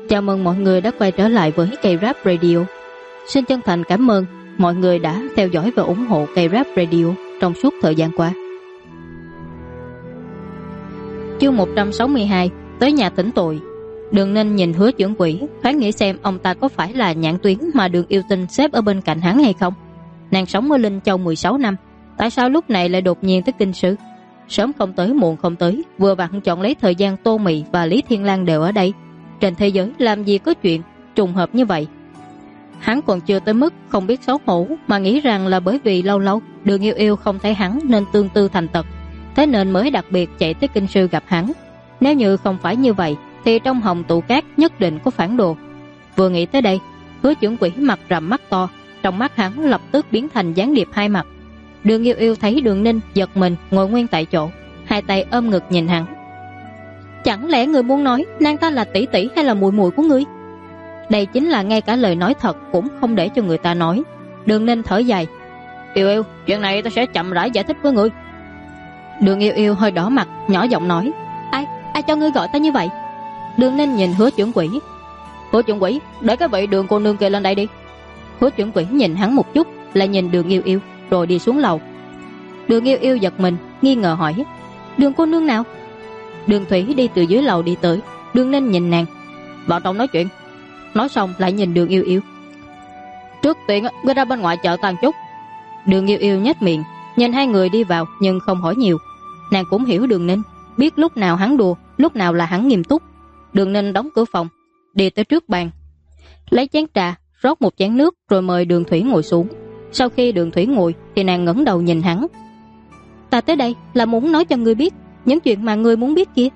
Chào mừng mọi người đã quay trở lại với K-Rap Radio. Xin chân thành cảm ơn mọi người đã theo dõi và ủng hộ K-Rap Radio trong suốt thời gian qua. Chương 162, tới nhà thỉnh tội. Đường Ninh nhìn Hứa Trưởng Quỹ, thoáng nghĩ xem ông ta có phải là nhãn tuyến mà Đường Yêu Tinh xếp ở bên cạnh hắn hay không. Nàng sống ở Linh Châu 16 năm, tại sao lúc này lại đột nhiên tới Kinh Sư? Sớm không tới muộn không tới, vừa vặn chọn lấy thời gian Tô Mị và Lý Thiên Lang đều ở đây. Trên thế giới làm gì có chuyện trùng hợp như vậy. Hắn còn chưa tới mức không biết xấu hổ, mà nghĩ rằng là bởi vì lâu lâu Đường Yêu Yêu không thấy hắn nên tương tư thành tật, thế nên mới đặc biệt chạy tới Kinh Sư gặp hắn. Nếu như không phải như vậy thì trong hồng tụ cát nhất định có phản đồ. Vừa nghĩ tới đây, Hứa Trưởng Quỹ mặt rằm mắt to, trong mắt hắn lập tức biến thành gián điệp hai mặt. Đường Yêu Yêu thấy Đường Ninh giật mình ngồi nguyên tại chỗ, hai tay ôm ngực nhìn hắn. Chẳng lẽ người muốn nói nàng ta là tỷ tỷ hay là muội muội của ngươi? Đây chính là ngay cả lời nói thật cũng không để cho người ta nói. Đường Ninh thở dài. Yêu Yêu, chuyện này ta sẽ chậm rãi giải thích với ngươi. Đường Yêu Yêu hơi đỏ mặt, nhỏ giọng nói. Ai cho ngươi gọi ta như vậy? Đường Ninh nhìn Hứa Trưởng Quỹ. Hứa Trưởng Quỹ, để cái vị Đường cô nương kia lên đây đi. Hứa Trưởng Quỹ nhìn hắn một chút, lại nhìn Đường Yêu Yêu, rồi đi xuống lầu. Đường Yêu Yêu giật mình, nghi ngờ hỏi. Đường cô nương nào? Đường Thủy đi từ dưới lầu đi tới. Đường Ninh nhìn nàng. Vào trong nói chuyện. Nói xong lại nhìn Đường Yêu Yêu. Trước tiên ngươi ra bên ngoài chợ tàn chút. Đường Yêu Yêu nhếch miệng, nhìn hai người đi vào nhưng không hỏi nhiều. Nàng cũng hiểu Đường Ninh, biết lúc nào hắn đùa, lúc nào là hắn nghiêm túc. Đường Ninh đóng cửa phòng, đi tới trước bàn, lấy chén trà, rót một chén nước rồi mời Đường Thủy ngồi xuống. Sau khi Đường Thủy ngồi thì nàng ngẩng đầu nhìn hắn. Ta tới đây là muốn nói cho ngươi biết những chuyện mà ngươi muốn biết kia.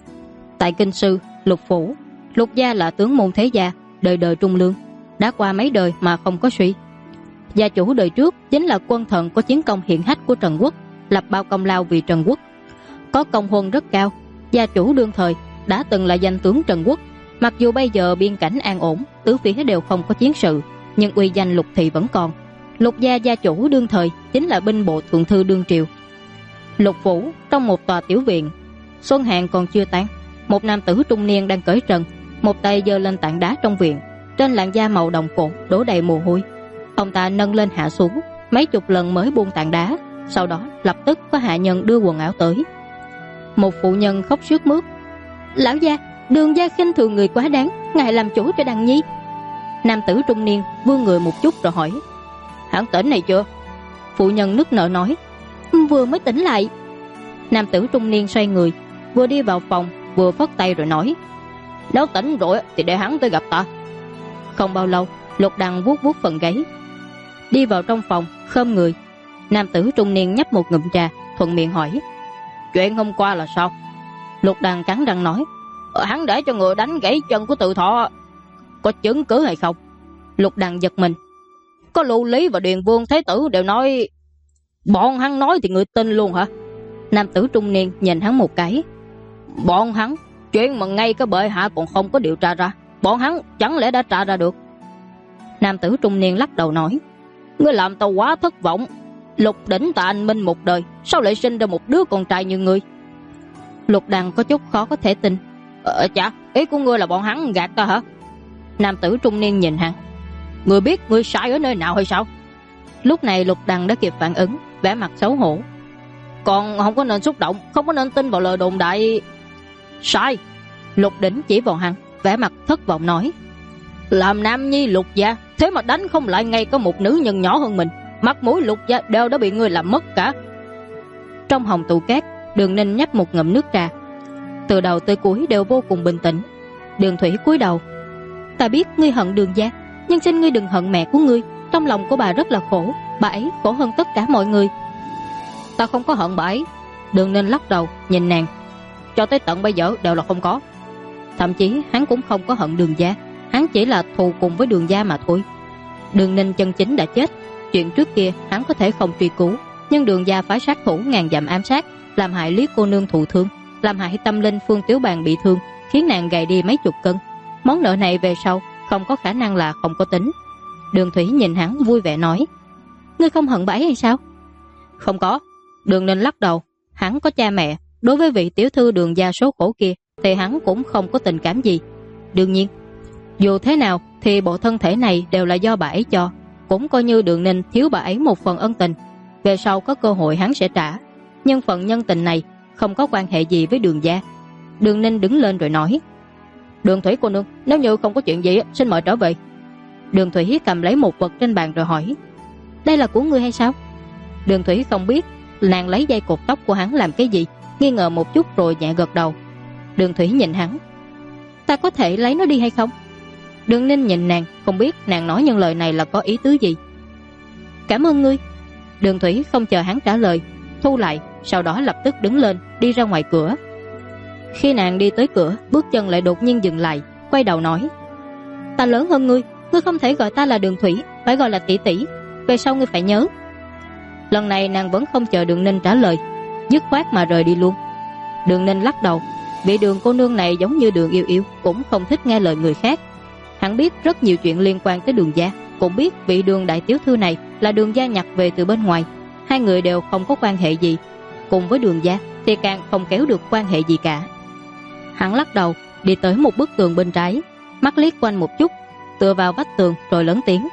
Tại Kinh Sư, Lục Phủ, Lục gia là tướng môn thế gia, đời đời trung lương, đã qua mấy đời mà không có suy. Gia chủ đời trước chính là quân thần có chiến công hiển hách của Trần Quốc, lập bao công lao vì Trần Quốc, có công huân rất cao. Gia chủ đương thời đã từng là danh tướng Trần Quốc. Mặc dù bây giờ biên cảnh an ổn, tứ phía đều không có chiến sự, nhưng uy danh Lục thị vẫn còn. Lục gia gia chủ đương thời chính là binh bộ thượng thư đương triều. Lục Phủ trong một tòa tiểu viện, xuân hạn còn chưa tan, một nam tử trung niên đang cởi trần, một tay giơ lên tảng đá trong viện, trên làn da màu đồng cổ đổ đầy mồ hôi. Ông ta nâng lên hạ xuống mấy chục lần mới buông tảng đá, sau đó lập tức có hạ nhân đưa quần áo tới. Một phụ nhân khóc sướt mướt. Lão gia, Đường gia khinh thường người quá đáng, ngài làm chủ cho Đằng Nhi. Nam tử trung niên vươn người một chút rồi hỏi. Hắn tỉnh này chưa? Phụ nhân nức nở nói. Vừa mới tỉnh lại. Nam tử trung niên xoay người, vừa đi vào phòng vừa phất tay rồi nói. Nếu tỉnh rồi thì để hắn tới gặp ta. Không bao lâu, Lục Đằng vuốt vuốt phần gáy, đi vào trong phòng khom người. Nam tử trung niên nhấp một ngụm trà, thuận miệng hỏi. Chuyện hôm qua là sao? Lục Đằng cắn răng nói. Hắn để cho người đánh gãy chân của Từ Thọ, có chứng cứ hay không? Lục Đằng giật mình. Có Lưu Lý và Điền Vương Thế Tử đều nói. Bọn hắn nói thì người tin luôn hả? Nam tử trung niên nhìn hắn một cái. Bọn hắn, chuyện mà ngay cái bệ hạ còn không có điều tra ra, bọn hắn chẳng lẽ đã tra ra được? Nam tử trung niên lắc đầu nói. Ngươi làm tao quá thất vọng. Lục đỉnh Tạ Anh Minh một đời, sao lại sinh ra một đứa con trai như ngươi? Lục Đằng có chút khó có thể tin. Chà, ý của ngươi là bọn hắn gạt ta hả? Nam tử trung niên nhìn hắn. Ngươi biết ngươi sai ở nơi nào hay sao? Lúc này Lục Đằng đã kịp phản ứng, vẻ mặt xấu hổ. Còn không có nên xúc động, không có nên tin vào lời đồn đại. Sai. Lục đỉnh chỉ vào hắn, vẻ mặt thất vọng nói. Làm nam nhi Lục gia, thế mà đánh không lại ngay có một nữ nhân nhỏ hơn mình, mặt mũi Lục gia đều đã bị ngươi làm mất cả. Trong hồng tụ cát, Đường Ninh nhấp một ngụm nước trà, từ đầu tới cuối đều vô cùng bình tĩnh. Đường Thủy cúi đầu. Ta biết ngươi hận Đường gia, nhưng xin ngươi đừng hận mẹ của ngươi. Trong lòng của bà rất là khổ, bà ấy khổ hơn tất cả mọi người. Ta không có hận bà ấy. Đường Ninh lắc đầu nhìn nàng. Cho tới tận bây giờ đều là không có. Thậm chí hắn cũng không có hận Đường gia, hắn chỉ là thù cùng với Đường gia mà thôi. Đường Ninh chân chính đã chết. Chuyện trước kia hắn có thể không truy cứu, nhưng Đường gia phái sát thủ ngàn dặm ám sát, làm hại Lý cô nương thụ thương, làm hại tâm linh Phương Tiếu Bàn bị thương, khiến nàng gầy đi mấy chục cân. Món nợ này về sau không có khả năng là không có tính. Đường Thủy nhìn hắn vui vẻ nói. Ngươi không hận bà ấy hay sao? Không có. Đường Ninh lắc đầu. Hắn có cha mẹ, đối với vị tiểu thư Đường gia số khổ kia thì hắn cũng không có tình cảm gì. Đương nhiên Dù thế nào thì bộ thân thể này đều là do bà ấy cho, cũng coi như Đường Ninh thiếu bà ấy một phần ân tình. Về sau có cơ hội hắn sẽ trả, nhưng phần nhân tình này không có quan hệ gì với Đường gia. Đường Ninh đứng lên rồi nói: Đường Thủy cô nương, nếu như không có chuyện gì xin mời trở về. Đường Thủy cầm lấy một vật trên bàn rồi hỏi: Đây là của ngươi hay sao? Đường Thủy không biết nàng lấy dây cột tóc của hắn làm cái gì, nghi ngờ một chút rồi nhẹ gật đầu. Đường Thủy nhìn hắn: Ta có thể lấy nó đi hay không? Đường Ninh nhìn nàng, không biết nàng nói những lời này là có ý tứ gì. Cảm ơn ngươi. Đường Thủy không chờ hắn trả lời, thu lại, sau đó lập tức đứng lên đi ra ngoài cửa. Khi nàng đi tới cửa, bước chân lại đột nhiên dừng lại, quay đầu nói: Ta lớn hơn ngươi, ngươi không thể gọi ta là Đường Thủy, phải gọi là tỷ tỷ. Về sau ngươi phải nhớ. Lần này nàng vẫn không chờ Đường Ninh trả lời, dứt khoát mà rời đi luôn. Đường Ninh lắc đầu, vị Đường cô nương này giống như Đường Yêu Yêu, cũng không thích nghe lời người khác. Hắn biết rất nhiều chuyện liên quan tới Đường gia, cũng biết vị Đường đại tiểu thư này là Đường gia nhặt về từ bên ngoài, hai người đều không có quan hệ gì, cùng với Đường gia thì càng không kéo được quan hệ gì cả. Hắn lắc đầu, đi tới một bức tường bên trái, mắt liếc quanh một chút, tựa vào vách tường rồi lớn tiếng: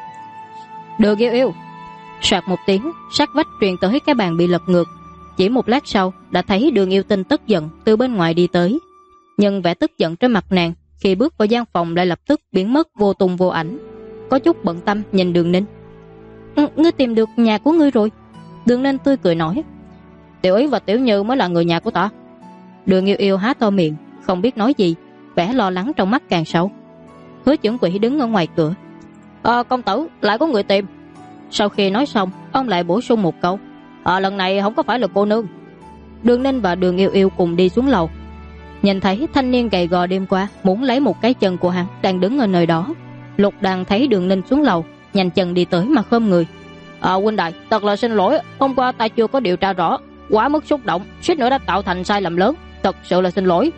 Đường Yêu Yêu. Soạt một tiếng, sát vách truyền tới cái bàn bị lật ngược. Chỉ một lát sau đã thấy Đường Yêu Tinh tức giận từ bên ngoài đi tới, nhưng vẻ tức giận trên mặt nàng khi bước vào gian phòng lại lập tức biến mất vô tung vô ảnh. Có chút bận tâm nhìn Đường Ninh: Ngươi tìm được nhà của ngươi rồi? Đường Ninh tươi cười nói: Tiểu Ý và Tiểu Như mới là người nhà của ta. Đường Yêu Yêu há to miệng không biết nói gì, vẻ lo lắng trong mắt càng sâu. Hứa Chưởng Quỷ đứng ở ngoài cửa: Công tử, lại có người tìm. Sau khi nói xong, ông lại bổ sung một câu: lần này không có phải là cô nương. Đường Ninh và Đường Yêu Yêu cùng đi xuống lầu, nhìn thấy thanh niên gầy gò đêm qua muốn lấy một cái chân của hắn đang đứng ở nơi đó. Lục Đằng thấy Đường Ninh xuống lầu, nhanh chân đi tới mà khom người: huynh đài, thật là xin lỗi, hôm qua ta chưa có điều tra rõ, quá mức xúc động, suýt nữa đã tạo thành sai lầm lớn, thật sự là xin lỗi.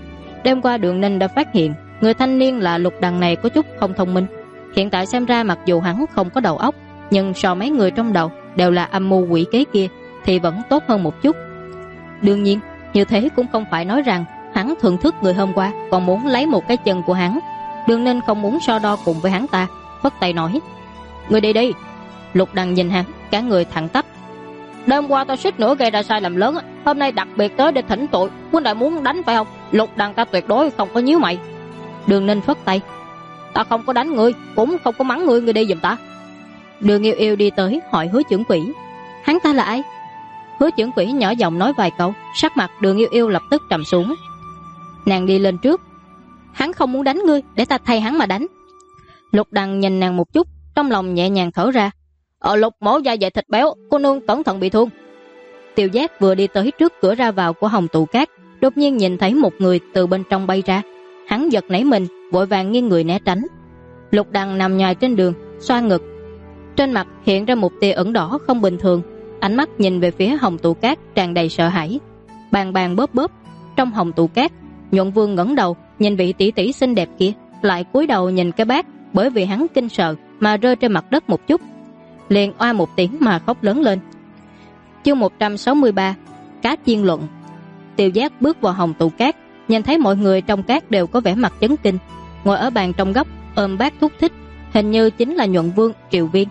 Đêm qua Đường Ninh đã phát hiện người thanh niên là Lục Đằng này có chút không thông minh. Hiện tại xem ra mặc dù hắn không có đầu óc, nhưng so mấy người trong đầu đều là âm mưu quỷ kế kia thì vẫn tốt hơn một chút. Đương nhiên, như thế cũng không phải nói rằng hắn thưởng thức người hôm qua còn muốn lấy một cái chân của hắn. Đường Ninh không muốn so đo cùng với hắn ta, phất tay nói: Người đi đi. Lục Đằng nhìn hắn, cả người thẳng tắp: Đêm qua ta suýt nữa gây ra sai lầm lớn, hôm nay đặc biệt tới để thỉnh tội, huynh đại muốn đánh phải không? Lục Đằng ta tuyệt đối không có nhíu mày. Đường Ninh phất tay: Ta không có đánh ngươi, cũng không có mắng ngươi, ngươi đi giùm ta. Đường Yêu Yêu đi tới hỏi Hứa Chưởng Quỷ: Hắn ta là ai? Hứa Chưởng Quỷ nhỏ giọng nói vài câu, sắc mặt Đường Yêu Yêu lập tức trầm xuống. Nàng đi lên trước: Hắn không muốn đánh ngươi, để ta thay hắn mà đánh. Lục Đằng nhìn nàng một chút, trong lòng nhẹ nhàng thở ra: Lục mổ da dày thịt béo, cô nương cẩn thận bị thương. Tiêu Giác vừa đi tới trước cửa ra vào của Hồng Tụ Cát, đột nhiên nhìn thấy một người từ bên trong bay ra. Hắn giật nảy mình, vội vàng nghiêng người né tránh. Lục Đằng nằm nhòi trên đường, xoa ngực, trên mặt hiện ra một tia ửng đỏ không bình thường, ánh mắt nhìn về phía Hồng Tụ Cát tràn đầy sợ hãi. Bàn bàn bóp bóp trong Hồng Tụ Cát, Nhuận Vương ngẩng đầu nhìn vị tỷ tỷ xinh đẹp kia, lại cúi đầu nhìn cái bát, bởi vì hắn kinh sợ mà rơi trên mặt đất một chút, liền oa một tiếng mà khóc lớn lên. Chương 163: Cá chiên luận. Tiêu Giác bước vào Hồng Tụ Cát, nhìn thấy mọi người trong cát đều có vẻ mặt chấn kinh, ngồi ở bàn trong góc ôm bát thúc thích, hình như chính là Nhuận Vương, Triệu Viên.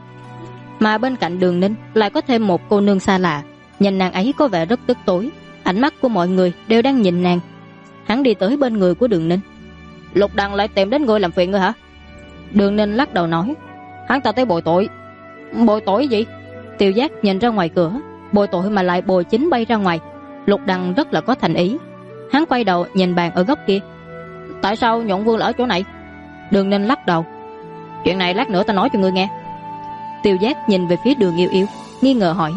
Mà bên cạnh Đường Ninh lại có thêm một cô nương xa lạ, nhìn nàng ấy có vẻ rất tức tối, ánh mắt của mọi người đều đang nhìn nàng. Hắn đi tới bên người của Đường Ninh: Lục Đằng lại tìm đến ngươi làm phiền ngươi hả? Đường Ninh lắc đầu nói: Hắn ta tới bồi tội. Bồi tội gì? Tiêu Giác nhìn ra ngoài cửa, bồi tội mà lại bồi chính bay ra ngoài. Lục Đằng rất là có thành ý. Hắn quay đầu nhìn bàn ở góc kia: Tại sao Nhuận Vương ở chỗ này? Đường Ninh lắc đầu: Chuyện này lát nữa ta nói cho ngươi nghe. Tiêu Giác nhìn về phía Đường Yêu Yêu, nghi ngờ hỏi: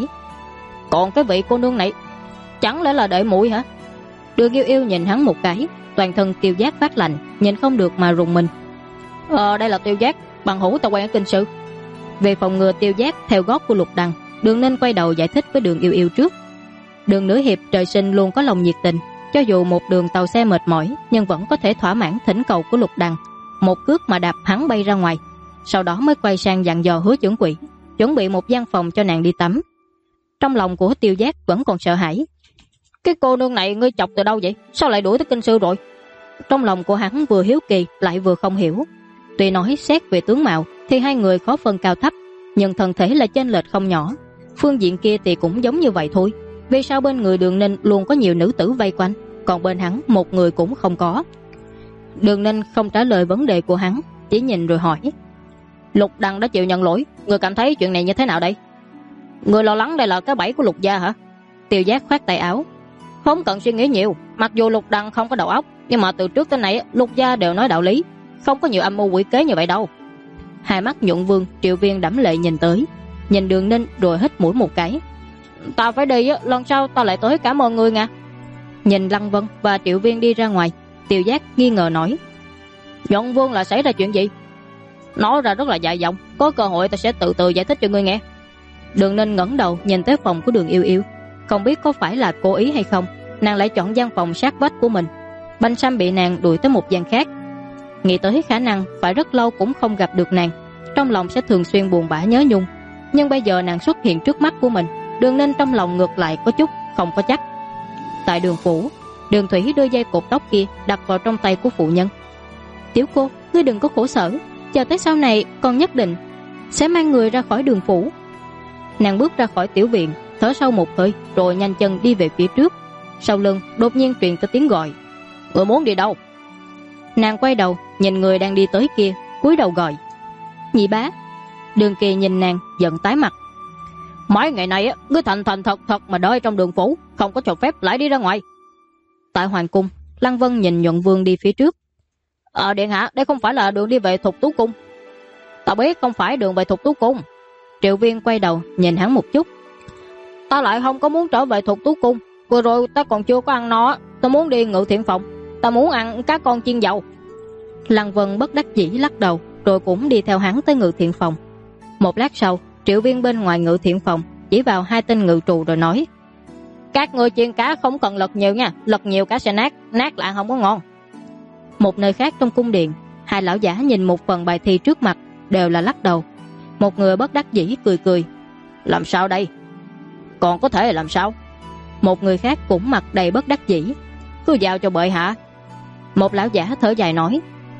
Còn cái vị cô nương này, chẳng lẽ là đệ muội hả? Đường Yêu Yêu nhìn hắn một cái, toàn thân Tiêu Giác phát lạnh, nhìn không được mà rùng mình. Đây là Tiêu Giác, bằng hữu ta quen ở Kinh Sư. Về phòng ngừa Tiêu Giác theo gót của Lục Đằng, Đường Ninh quay đầu giải thích với Đường Yêu Yêu trước. Đường nữ hiệp trời sinh luôn có lòng nhiệt tình, cho dù một đường tàu xe mệt mỏi nhưng vẫn có thể thỏa mãn thỉnh cầu của Lục Đằng, một cước mà đạp hắn bay ra ngoài. Sau đó mới quay sang dặn dò Hứa Chưởng Quỷ chuẩn bị một gian phòng cho nàng đi tắm. Trong lòng của Tiêu Giác vẫn còn sợ hãi: Cái cô nương này ngươi chọc từ đâu vậy? Sao lại đuổi tới Kinh Sư rồi? Trong lòng của hắn vừa hiếu kỳ lại vừa không hiểu. Tuy nói xét về tướng mạo thì hai người khó phân cao thấp, nhưng thân thể là chênh lệch không nhỏ. Phương diện kia thì cũng giống như vậy thôi. Vì sao bên người Đường Ninh luôn có nhiều nữ tử vây quanh, còn bên hắn một người cũng không có? Đường Ninh không trả lời vấn đề của hắn, chỉ nhìn rồi hỏi: Lục Đằng đã chịu nhận lỗi, người cảm thấy chuyện này như thế nào đây? Người lo lắng đây là cái bẫy của Lục gia hả? Tiêu Giác khoát tay áo: Không cần suy nghĩ nhiều, mặc dù Lục Đằng không có đầu óc, nhưng mà từ trước tới nay Lục gia đều nói đạo lý, không có nhiều âm mưu quỷ kế như vậy đâu. Hai mắt Nhuận Vương, Triệu Viên đẫm lệ nhìn tới, nhìn Đường Ninh rồi hít mũi một cái: Ta phải đi, lần sau ta lại tới cảm ơn ngươi nha. Nhìn Lăng Vân và Triệu Viên đi ra ngoài, Tiêu Giác nghi ngờ nói: Nhuận Vương là xảy ra chuyện gì? Nói ra rất là dài dòng, có cơ hội ta sẽ từ từ giải thích cho ngươi nghe. Đường Ninh ngẩng đầu nhìn tới phòng của Đường Yêu Yêu, không biết có phải là cố ý hay không, nàng lại chọn gian phòng sát vách của mình. Banh Sam bị nàng đuổi tới một gian khác. Nghĩ tới khả năng phải rất lâu cũng không gặp được nàng, trong lòng sẽ thường xuyên buồn bã nhớ nhung. Nhưng bây giờ nàng xuất hiện trước mắt của mình, Đường Ninh trong lòng ngược lại có chút không có chắc. Tại Đường phủ, Đường Thủy đưa dây cột tóc kia đặt vào trong tay của phụ nhân. Tiểu cô, ngươi đừng có khổ sở, chờ tới sau này con nhất định sẽ mang người ra khỏi Đường phủ. Nàng bước ra khỏi tiểu viện, thở sâu một hơi rồi nhanh chân đi về phía trước. Sau lưng đột nhiên truyền tới tiếng gọi: Ngươi muốn đi đâu? Nàng quay đầu nhìn người đang đi tới kia, cúi đầu gọi: Nhị bá. Đường Kỳ nhìn nàng giận tái mặt: Mấy ngày nay ngươi thành thật mà đợi trong Đường phủ, không có cho phép lại đi ra ngoài. Tại hoàng cung, Lăng Vân nhìn Nhuận Vương đi phía trước: Điện hạ, đây không phải là đường đi về Thục Tú cung. Ta biết không phải đường về Thục Tú cung. Triệu Viên quay đầu nhìn hắn một chút: Ta lại không có muốn trở về Thục Tú cung, vừa rồi ta còn chưa có ăn no, ta muốn đi Ngự Thiện phòng, ta muốn ăn cá con chiên dầu. Lăng Vân bất đắc dĩ lắc đầu, rồi cũng đi theo hắn tới Ngự Thiện phòng. Một lát sau, Triệu Viên bên ngoài Ngự Thiện phòng chỉ vào hai tên ngự trù rồi nói: Các người chiên cá không cần lật nhiều nha, lật nhiều cá sẽ nát lại không có ngon. Một nơi khác trong cung điện, hai lão giả nhìn một phần bài thi trước mặt đều là lắc đầu. Một người bất đắc dĩ cười: Làm sao đây? Còn có thể làm sao? Một người khác cũng mặt đầy bất đắc dĩ: Cứ giao cho bệ hạ. Một lão giả thở dài nói: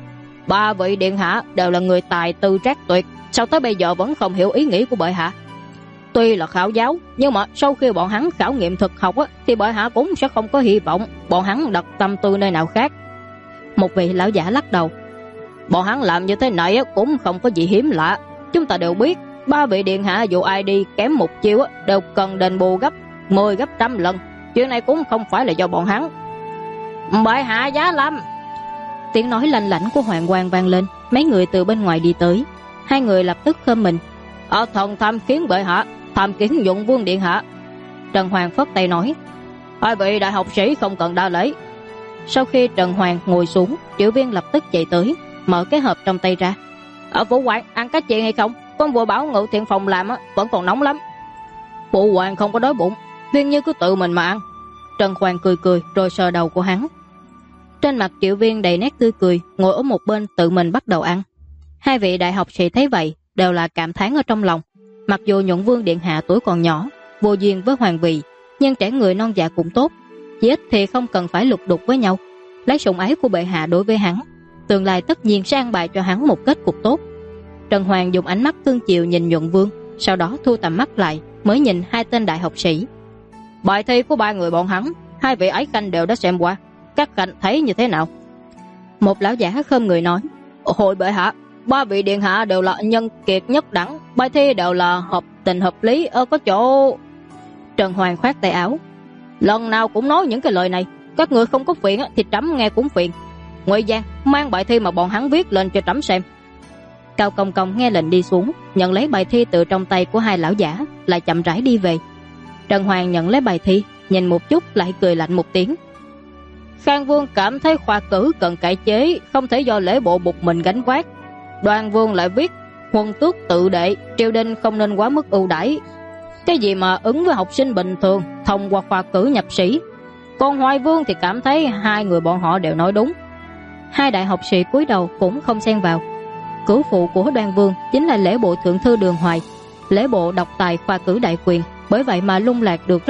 Ba vị điện hạ đều là người tài tư trác tuyệt, sao tới bây giờ vẫn không hiểu ý nghĩ của bệ hạ? Tuy là khảo giáo, nhưng mà sau khi bọn hắn khảo nghiệm thực học thì bệ hạ cũng sẽ không có hy vọng bọn hắn đặt tâm tư nơi nào khác. Một vị lão giả lắc đầu: Bọn hắn làm như thế này cũng không có gì hiếm lạ. Chúng ta đều biết, ba vị điện hạ dù ai đi kém một chiêu đều cần đền bù gấp 10 gấp trăm lần. Chuyện này cũng không phải là do bọn hắn. Bệ hạ giá lâm. Tiếng nói lanh lảnh của Hoàng Quang vang lên. Mấy người từ bên ngoài đi tới. Hai người lập tức khom mình: Thần tham kiến bệ hạ, tham kiến Nhuận Vương điện hạ. Trần Hoàng phất tay nói: Hai vị đại học sĩ không cần đa lễ. Sau khi Trần Hoàng ngồi xuống, Triệu Viên lập tức chạy tới, mở cái hộp trong tay ra: Phụ hoàng, ăn cá chiên hay không? Con vừa bảo Ngự Thiện phòng làm vẫn còn nóng lắm. Phụ hoàng không có đói bụng, Viên như cứ tự mình mà ăn. Trần Hoàng cười rồi sờ đầu của hắn. Trên mặt Triệu Viên đầy nét tươi cười, ngồi ở một bên tự mình bắt đầu ăn. Hai vị đại học sĩ thấy vậy đều là cảm thán ở trong lòng. Mặc dù Nhuận Vương điện hạ tuổi còn nhỏ, vô duyên với hoàng vị, nhưng trẻ người non dạ cũng tốt, chỉ ít thì không cần phải lục đục với nhau. Lấy sủng ái của bệ hạ đối với hắn, tương lai tất nhiên sẽ an bài cho hắn một kết cục tốt. Trần Hoàng dùng ánh mắt cương chiều nhìn Nhuận Vương, sau đó thu tầm mắt lại mới nhìn hai tên đại học sĩ. Bài thi của ba người bọn hắn, hai vị ái khanh đều đã xem qua, các khanh thấy như thế nào? Một lão giả khom người nói: Hồi bệ hạ, ba vị điện hạ đều là nhân kiệt nhất đẳng, bài thi đều là hợp tình hợp lý, có chỗ... Trần Hoàng khoát tay áo: Lần nào cũng nói những cái lời này, các người không có phiền thì trẫm nghe cũng phiền. Ngụy Giang, mang bài thi mà bọn hắn viết lên cho trẫm xem. Cao Công Công nghe lệnh đi xuống, nhận lấy bài thi từ trong tay của hai lão giả, lại chậm rãi đi về. Trần Hoàng nhận lấy bài thi, nhìn một chút lại cười lạnh một tiếng: Khang Vương cảm thấy khoa cử cần cải chế, không thể do lễ bộ một mình gánh vác. Đoan Vương lại viết huân tước tự đệ, triều đình không nên quá mức ưu đãi. Cái gì mà ứng với học sinh bình thường thông qua khoa cử nhập sĩ. Còn Hoài Vương thì cảm thấy hai người bọn họ đều nói đúng. Hai đại học sĩ cúi đầu cũng không xen vào. Cửu phụ của Đoan Vương chính là lễ bộ thượng thư Đường Hoài, lễ bộ độc tài khoa cử đại quyền, bởi vậy mà lung lạc được rất nhiều quan văn trong triều. Đây cũng là vốn liếng lớn nhất để tranh đạt hoàng vị Đoan Vương.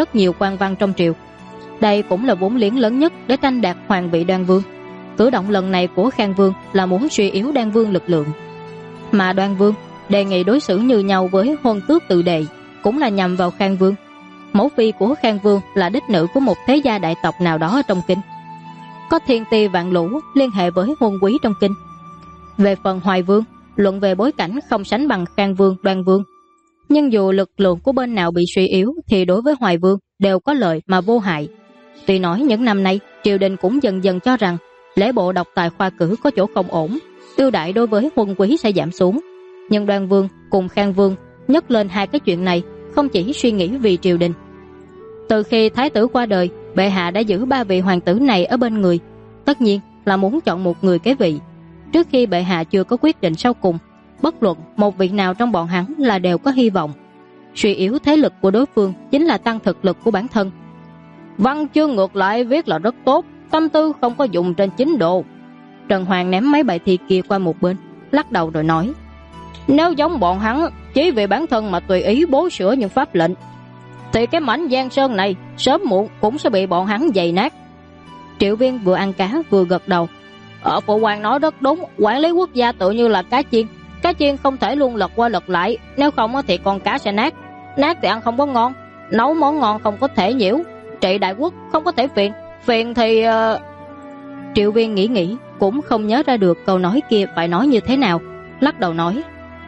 Cử động lần này của Khang Vương là muốn suy yếu Đoan Vương lực lượng, mà Đoan Vương đề nghị đối xử như nhau với Huân Tước Tự Đệ cũng là nhằm vào Khang Vương. Mẫu phi của Khang Vương là đích nữ của một thế gia đại tộc nào đó ở trong kinh, có thiên ti vạn lũ liên hệ với huân quý trong kinh. Về phần Hoài Vương, luận về bối cảnh không sánh bằng Khang Vương, Đoan Vương, nhưng dù lực lượng của bên nào bị suy yếu thì đối với Hoài Vương đều có lợi mà vô hại. Tuy nói những năm nay triều đình cũng dần dần cho rằng lễ bộ độc tài khoa cử có chỗ không ổn, ưu đãi đối với huân quý sẽ giảm xuống, nhưng Đoan Vương cùng Khang Vương nhắc lên hai cái chuyện này không chỉ suy nghĩ vì triều đình. Từ khi thái tử qua đời, bệ hạ đã giữ ba vị hoàng tử này ở bên người, tất nhiên là muốn chọn một người kế vị. Trước khi bệ hạ chưa có quyết định sau cùng, bất luận một vị nào trong bọn hắn là đều có hy vọng. Suy yếu thế lực của đối phương chính là tăng thực lực của bản thân. Văn chương ngược lại viết là rất tốt, tâm tư không có dùng trên chính độ. Trần Hoàng ném mấy bài thi kia qua một bên, lắc đầu rồi nói: nếu giống bọn hắn chỉ vì bản thân mà tùy ý bố sửa những pháp lệnh, thì cái mảnh Giang Sơn này sớm muộn cũng sẽ bị bọn hắn giày nát. Triệu Viên vừa ăn cá vừa gật đầu: phụ hoàng nói rất đúng, quản lý quốc gia tự như là cá chiên không thể luôn lật qua lật lại, nếu không thì con cá sẽ nát thì ăn không có ngon, nấu món ngon không có thể nhiễu, trị đại quốc không có thể phiền thì Triệu Viên nghĩ cũng không nhớ ra được câu nói kia phải nói như thế nào, lắc đầu nói: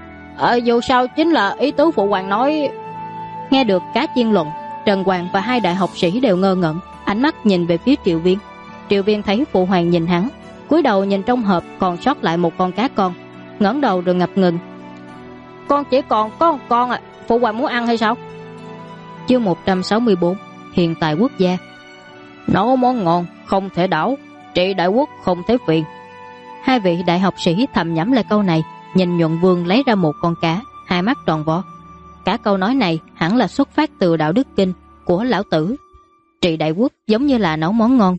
dù sao chính là ý tứ phụ hoàng nói. Nghe được cá chiên luận, Trần Hoàng và hai đại học sĩ đều ngơ ngẩn, ánh mắt nhìn về phía Triệu Viên. Triệu Viên thấy phụ hoàng nhìn hắn, cúi đầu nhìn trong hộp còn sót lại một con cá con, ngẩng đầu rồi ngập ngừng: con chỉ còn có một con à, phụ hoàng muốn ăn hay sao? Chương 164 Hiện tại quốc gia. Nấu món ngon không thể đảo, trị đại quốc không thể phiền. Hai vị đại học sĩ thầm nhẩm lại câu này, nhìn Nhuận Vương lấy ra một con cá, hai mắt tròn vo. Cả câu nói này hẳn là xuất phát từ đạo đức kinh của lão tử. Trị đại quốc giống như là nấu món ngon.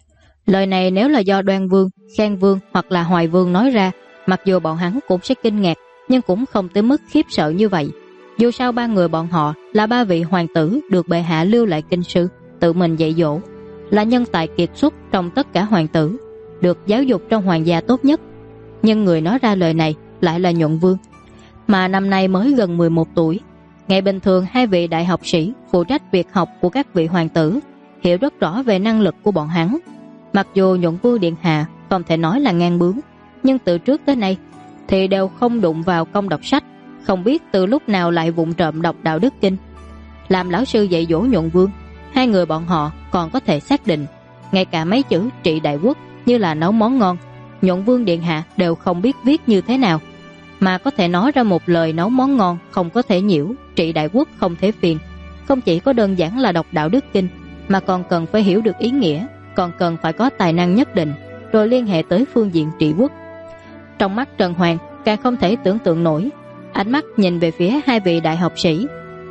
Lời này nếu là do Đoan Vương, Khang Vương hoặc là Hoài Vương nói ra, mặc dù bọn hắn cũng sẽ kinh ngạc, nhưng cũng không tới mức khiếp sợ như vậy. Dù sao ba người bọn họ là ba vị hoàng tử được bệ hạ lưu lại kinh sư, tự mình dạy dỗ, là nhân tài kiệt xuất trong tất cả hoàng tử, được giáo dục trong hoàng gia tốt nhất. Nhưng người nói ra lời này lại là Nhuận Vương, mà năm nay mới gần 11 tuổi. Ngày bình thường hai vị đại học sĩ phụ trách việc học của các vị hoàng tử, hiểu rất rõ về năng lực của bọn hắn. Mặc dù Nhuận Vương điện hạ không thể nói là ngang bướng, nhưng từ trước tới nay thì đều không đụng vào công đọc sách, không biết từ lúc nào lại vụng trộm đọc đạo đức kinh. Làm lão sư dạy dỗ Nhuận Vương, hai người bọn họ còn có thể xác định ngay cả mấy chữ trị đại quốc như là nấu món ngon, Nhuận Vương điện hạ đều không biết viết như thế nào, mà có thể nói ra một lời nấu món ngon không có thể nhiễu, trị đại quốc không thể phiền. Không chỉ có đơn giản là đọc đạo đức kinh, mà còn cần phải hiểu được ý nghĩa, còn cần phải có tài năng nhất định, rồi liên hệ tới phương diện trị quốc. Trong mắt Trần Hoàng càng không thể tưởng tượng nổi, ánh mắt nhìn về phía hai vị đại học sĩ.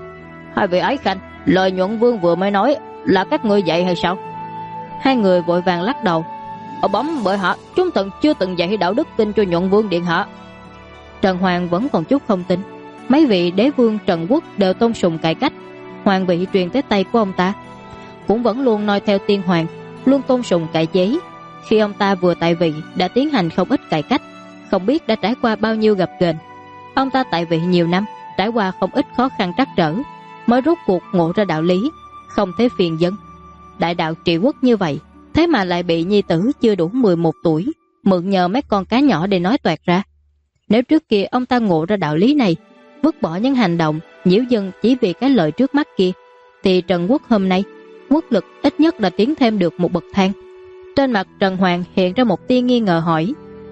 Hai vị ái khanh, lời Nhuận Vương vừa mới nói là các ngươi dạy hay sao? Hai người vội vàng lắc đầu. Bấm bởi hạ, chúng thần chưa từng dạy đạo đức kinh cho Nhuận Vương điện hạ. Trần Hoàng vẫn còn chút không tin. Mấy vị đế vương Trần Quốc đều tôn sùng cải cách, hoàng vị truyền tới tay của ông ta cũng vẫn luôn noi theo tiên hoàng, luôn tôn sùng cải chế. Khi ông ta vừa tại vị đã tiến hành không ít cải cách, không biết đã trải qua bao nhiêu gập ghềnh. Ông ta tại vị nhiều năm, trải qua không ít khó khăn trắc trở, mới rốt cuộc ngộ ra đạo lý không thể phiền dân. Đại đạo trị quốc như vậy, thế mà lại bị nhi tử chưa đủ 11 tuổi mượn nhờ mấy con cá nhỏ để nói toạc ra. Nếu trước kia ông ta ngộ ra đạo lý này, vứt bỏ những hành động nhiễu dân chỉ vì cái lợi trước mắt kia, thì Trần Quốc hôm nay quốc lực ít nhất đã tiến thêm được một bậc thang. Trên mặt Trần Hoàng hiện ra một tia nghi ngờ hỏi: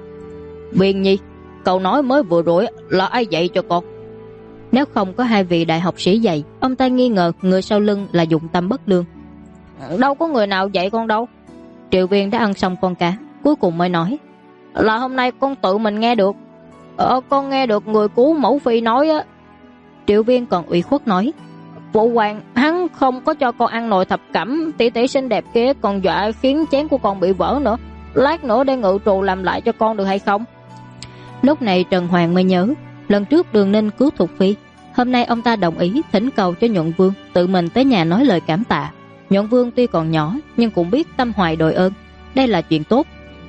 Viên Nhi, cậu nói mới vừa rồi là ai dạy cho con? Nếu không có hai vị đại học sĩ dạy, ông ta nghi ngờ người sau lưng là dụng tâm bất lương. Đâu có người nào dạy con đâu. Triệu Viên đã ăn xong con cá, cuối cùng mới nói: Là hôm nay con tự mình nghe được. Con nghe được người cứu mẫu phi nói á. Triệu Viên còn ủy khuất nói: Phụ hoàng hắn không có cho con ăn nồi thập cẩm tỷ tỷ xinh đẹp kia, còn dọa khiến chén của con bị vỡ nữa. Lát nữa để ngự trù làm lại cho con được hay không? Lúc này Trần Hoàng mới nhớ, lần trước Đường Ninh cứu Thục Phi, hôm nay ông ta đồng ý thỉnh cầu cho Nhuận Vương tự mình tới nhà nói lời cảm tạ. Nhuận Vương tuy còn nhỏ nhưng cũng biết tâm hoài đội ơn, đây là chuyện tốt.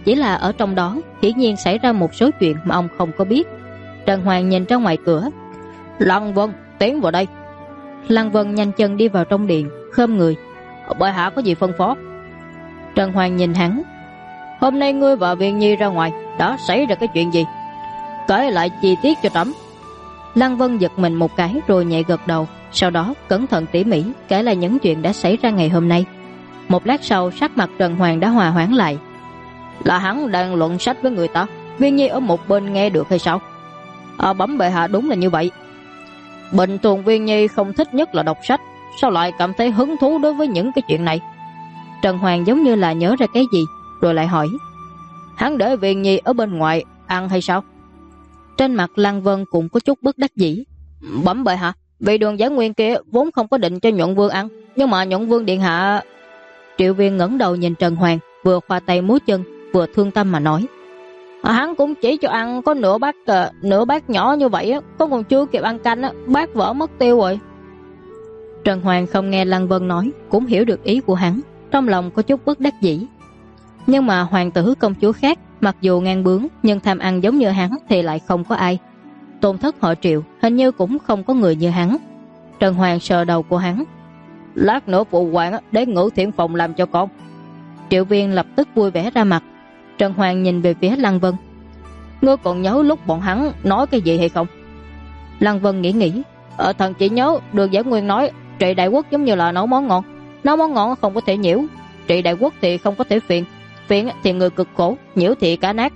Chỉ là ở trong đó hiển nhiên xảy ra một số chuyện mà ông không có biết. Trần Hoàng nhìn ra ngoài cửa. Lăng Vân, tiến vào đây. Lăng Vân nhanh chân đi vào trong điện, khom người. Bệ hạ có gì phân phó? Trần Hoàng nhìn hắn. Hôm nay ngươi và Viên Nhi ra ngoài, đã xảy ra cái chuyện gì? Kể lại chi tiết cho trẫm. Lăng Vân giật mình một cái rồi nhẹ gật đầu, sau đó cẩn thận tỉ mỉ kể lại những chuyện đã xảy ra ngày hôm nay. Một lát sau, sắc mặt Trần Hoàng đã hòa hoãn lại. Là hắn đang luận sách với người ta, Viên Nhi ở một bên nghe được hay sao? Bẩm bệ hạ, đúng là như vậy. Bình thường Viên Nhi không thích nhất là đọc sách, sao lại cảm thấy hứng thú đối với những cái chuyện này? Trần Hoàng giống như là nhớ ra cái gì, rồi lại hỏi. Hắn để Viên Nhi ở bên ngoài ăn hay sao? Trên mặt Lăng Vân cũng có chút bất đắc dĩ. Bẩm bệ hạ, vị Đường Giải Nguyên kia vốn không có định cho Nhuận Vương ăn, nhưng mà Nhuận Vương điện hạ... Triệu Viên ngẩng đầu nhìn Trần Hoàng, vừa khoa tay múa chân, vừa thương tâm mà nói. Hắn cũng chỉ cho ăn có nửa bát nhỏ như vậy, có còn chưa kịp ăn canh, bát vỡ mất tiêu rồi. Trần Hoàng không nghe Lăng Vân nói, cũng hiểu được ý của hắn, trong lòng có chút bất đắc dĩ. Nhưng mà hoàng tử công chúa khác, mặc dù ngang bướng nhưng tham ăn giống như hắn thì lại không có ai. Tôn thất họ Triệu hình như cũng không có người như hắn. Trần Hoàng sờ đầu của hắn. Lát nữa phụ hoàng đến Ngự Thiện phòng làm cho con. Triệu Viên lập tức vui vẻ ra mặt. Trần Hoàng nhìn về phía Lăng Vân. Ngươi còn nhớ lúc bọn hắn nói cái gì hay không? Lăng Vân nghĩ. Thần chỉ nhớ Đường Giải Nguyên nói trị đại quốc giống như là nấu món ngon. Nấu món ngon không có thể nhiễu, trị đại quốc thì không có thể phiền. Phiền thì người cực khổ, nhiễu thì cả nát.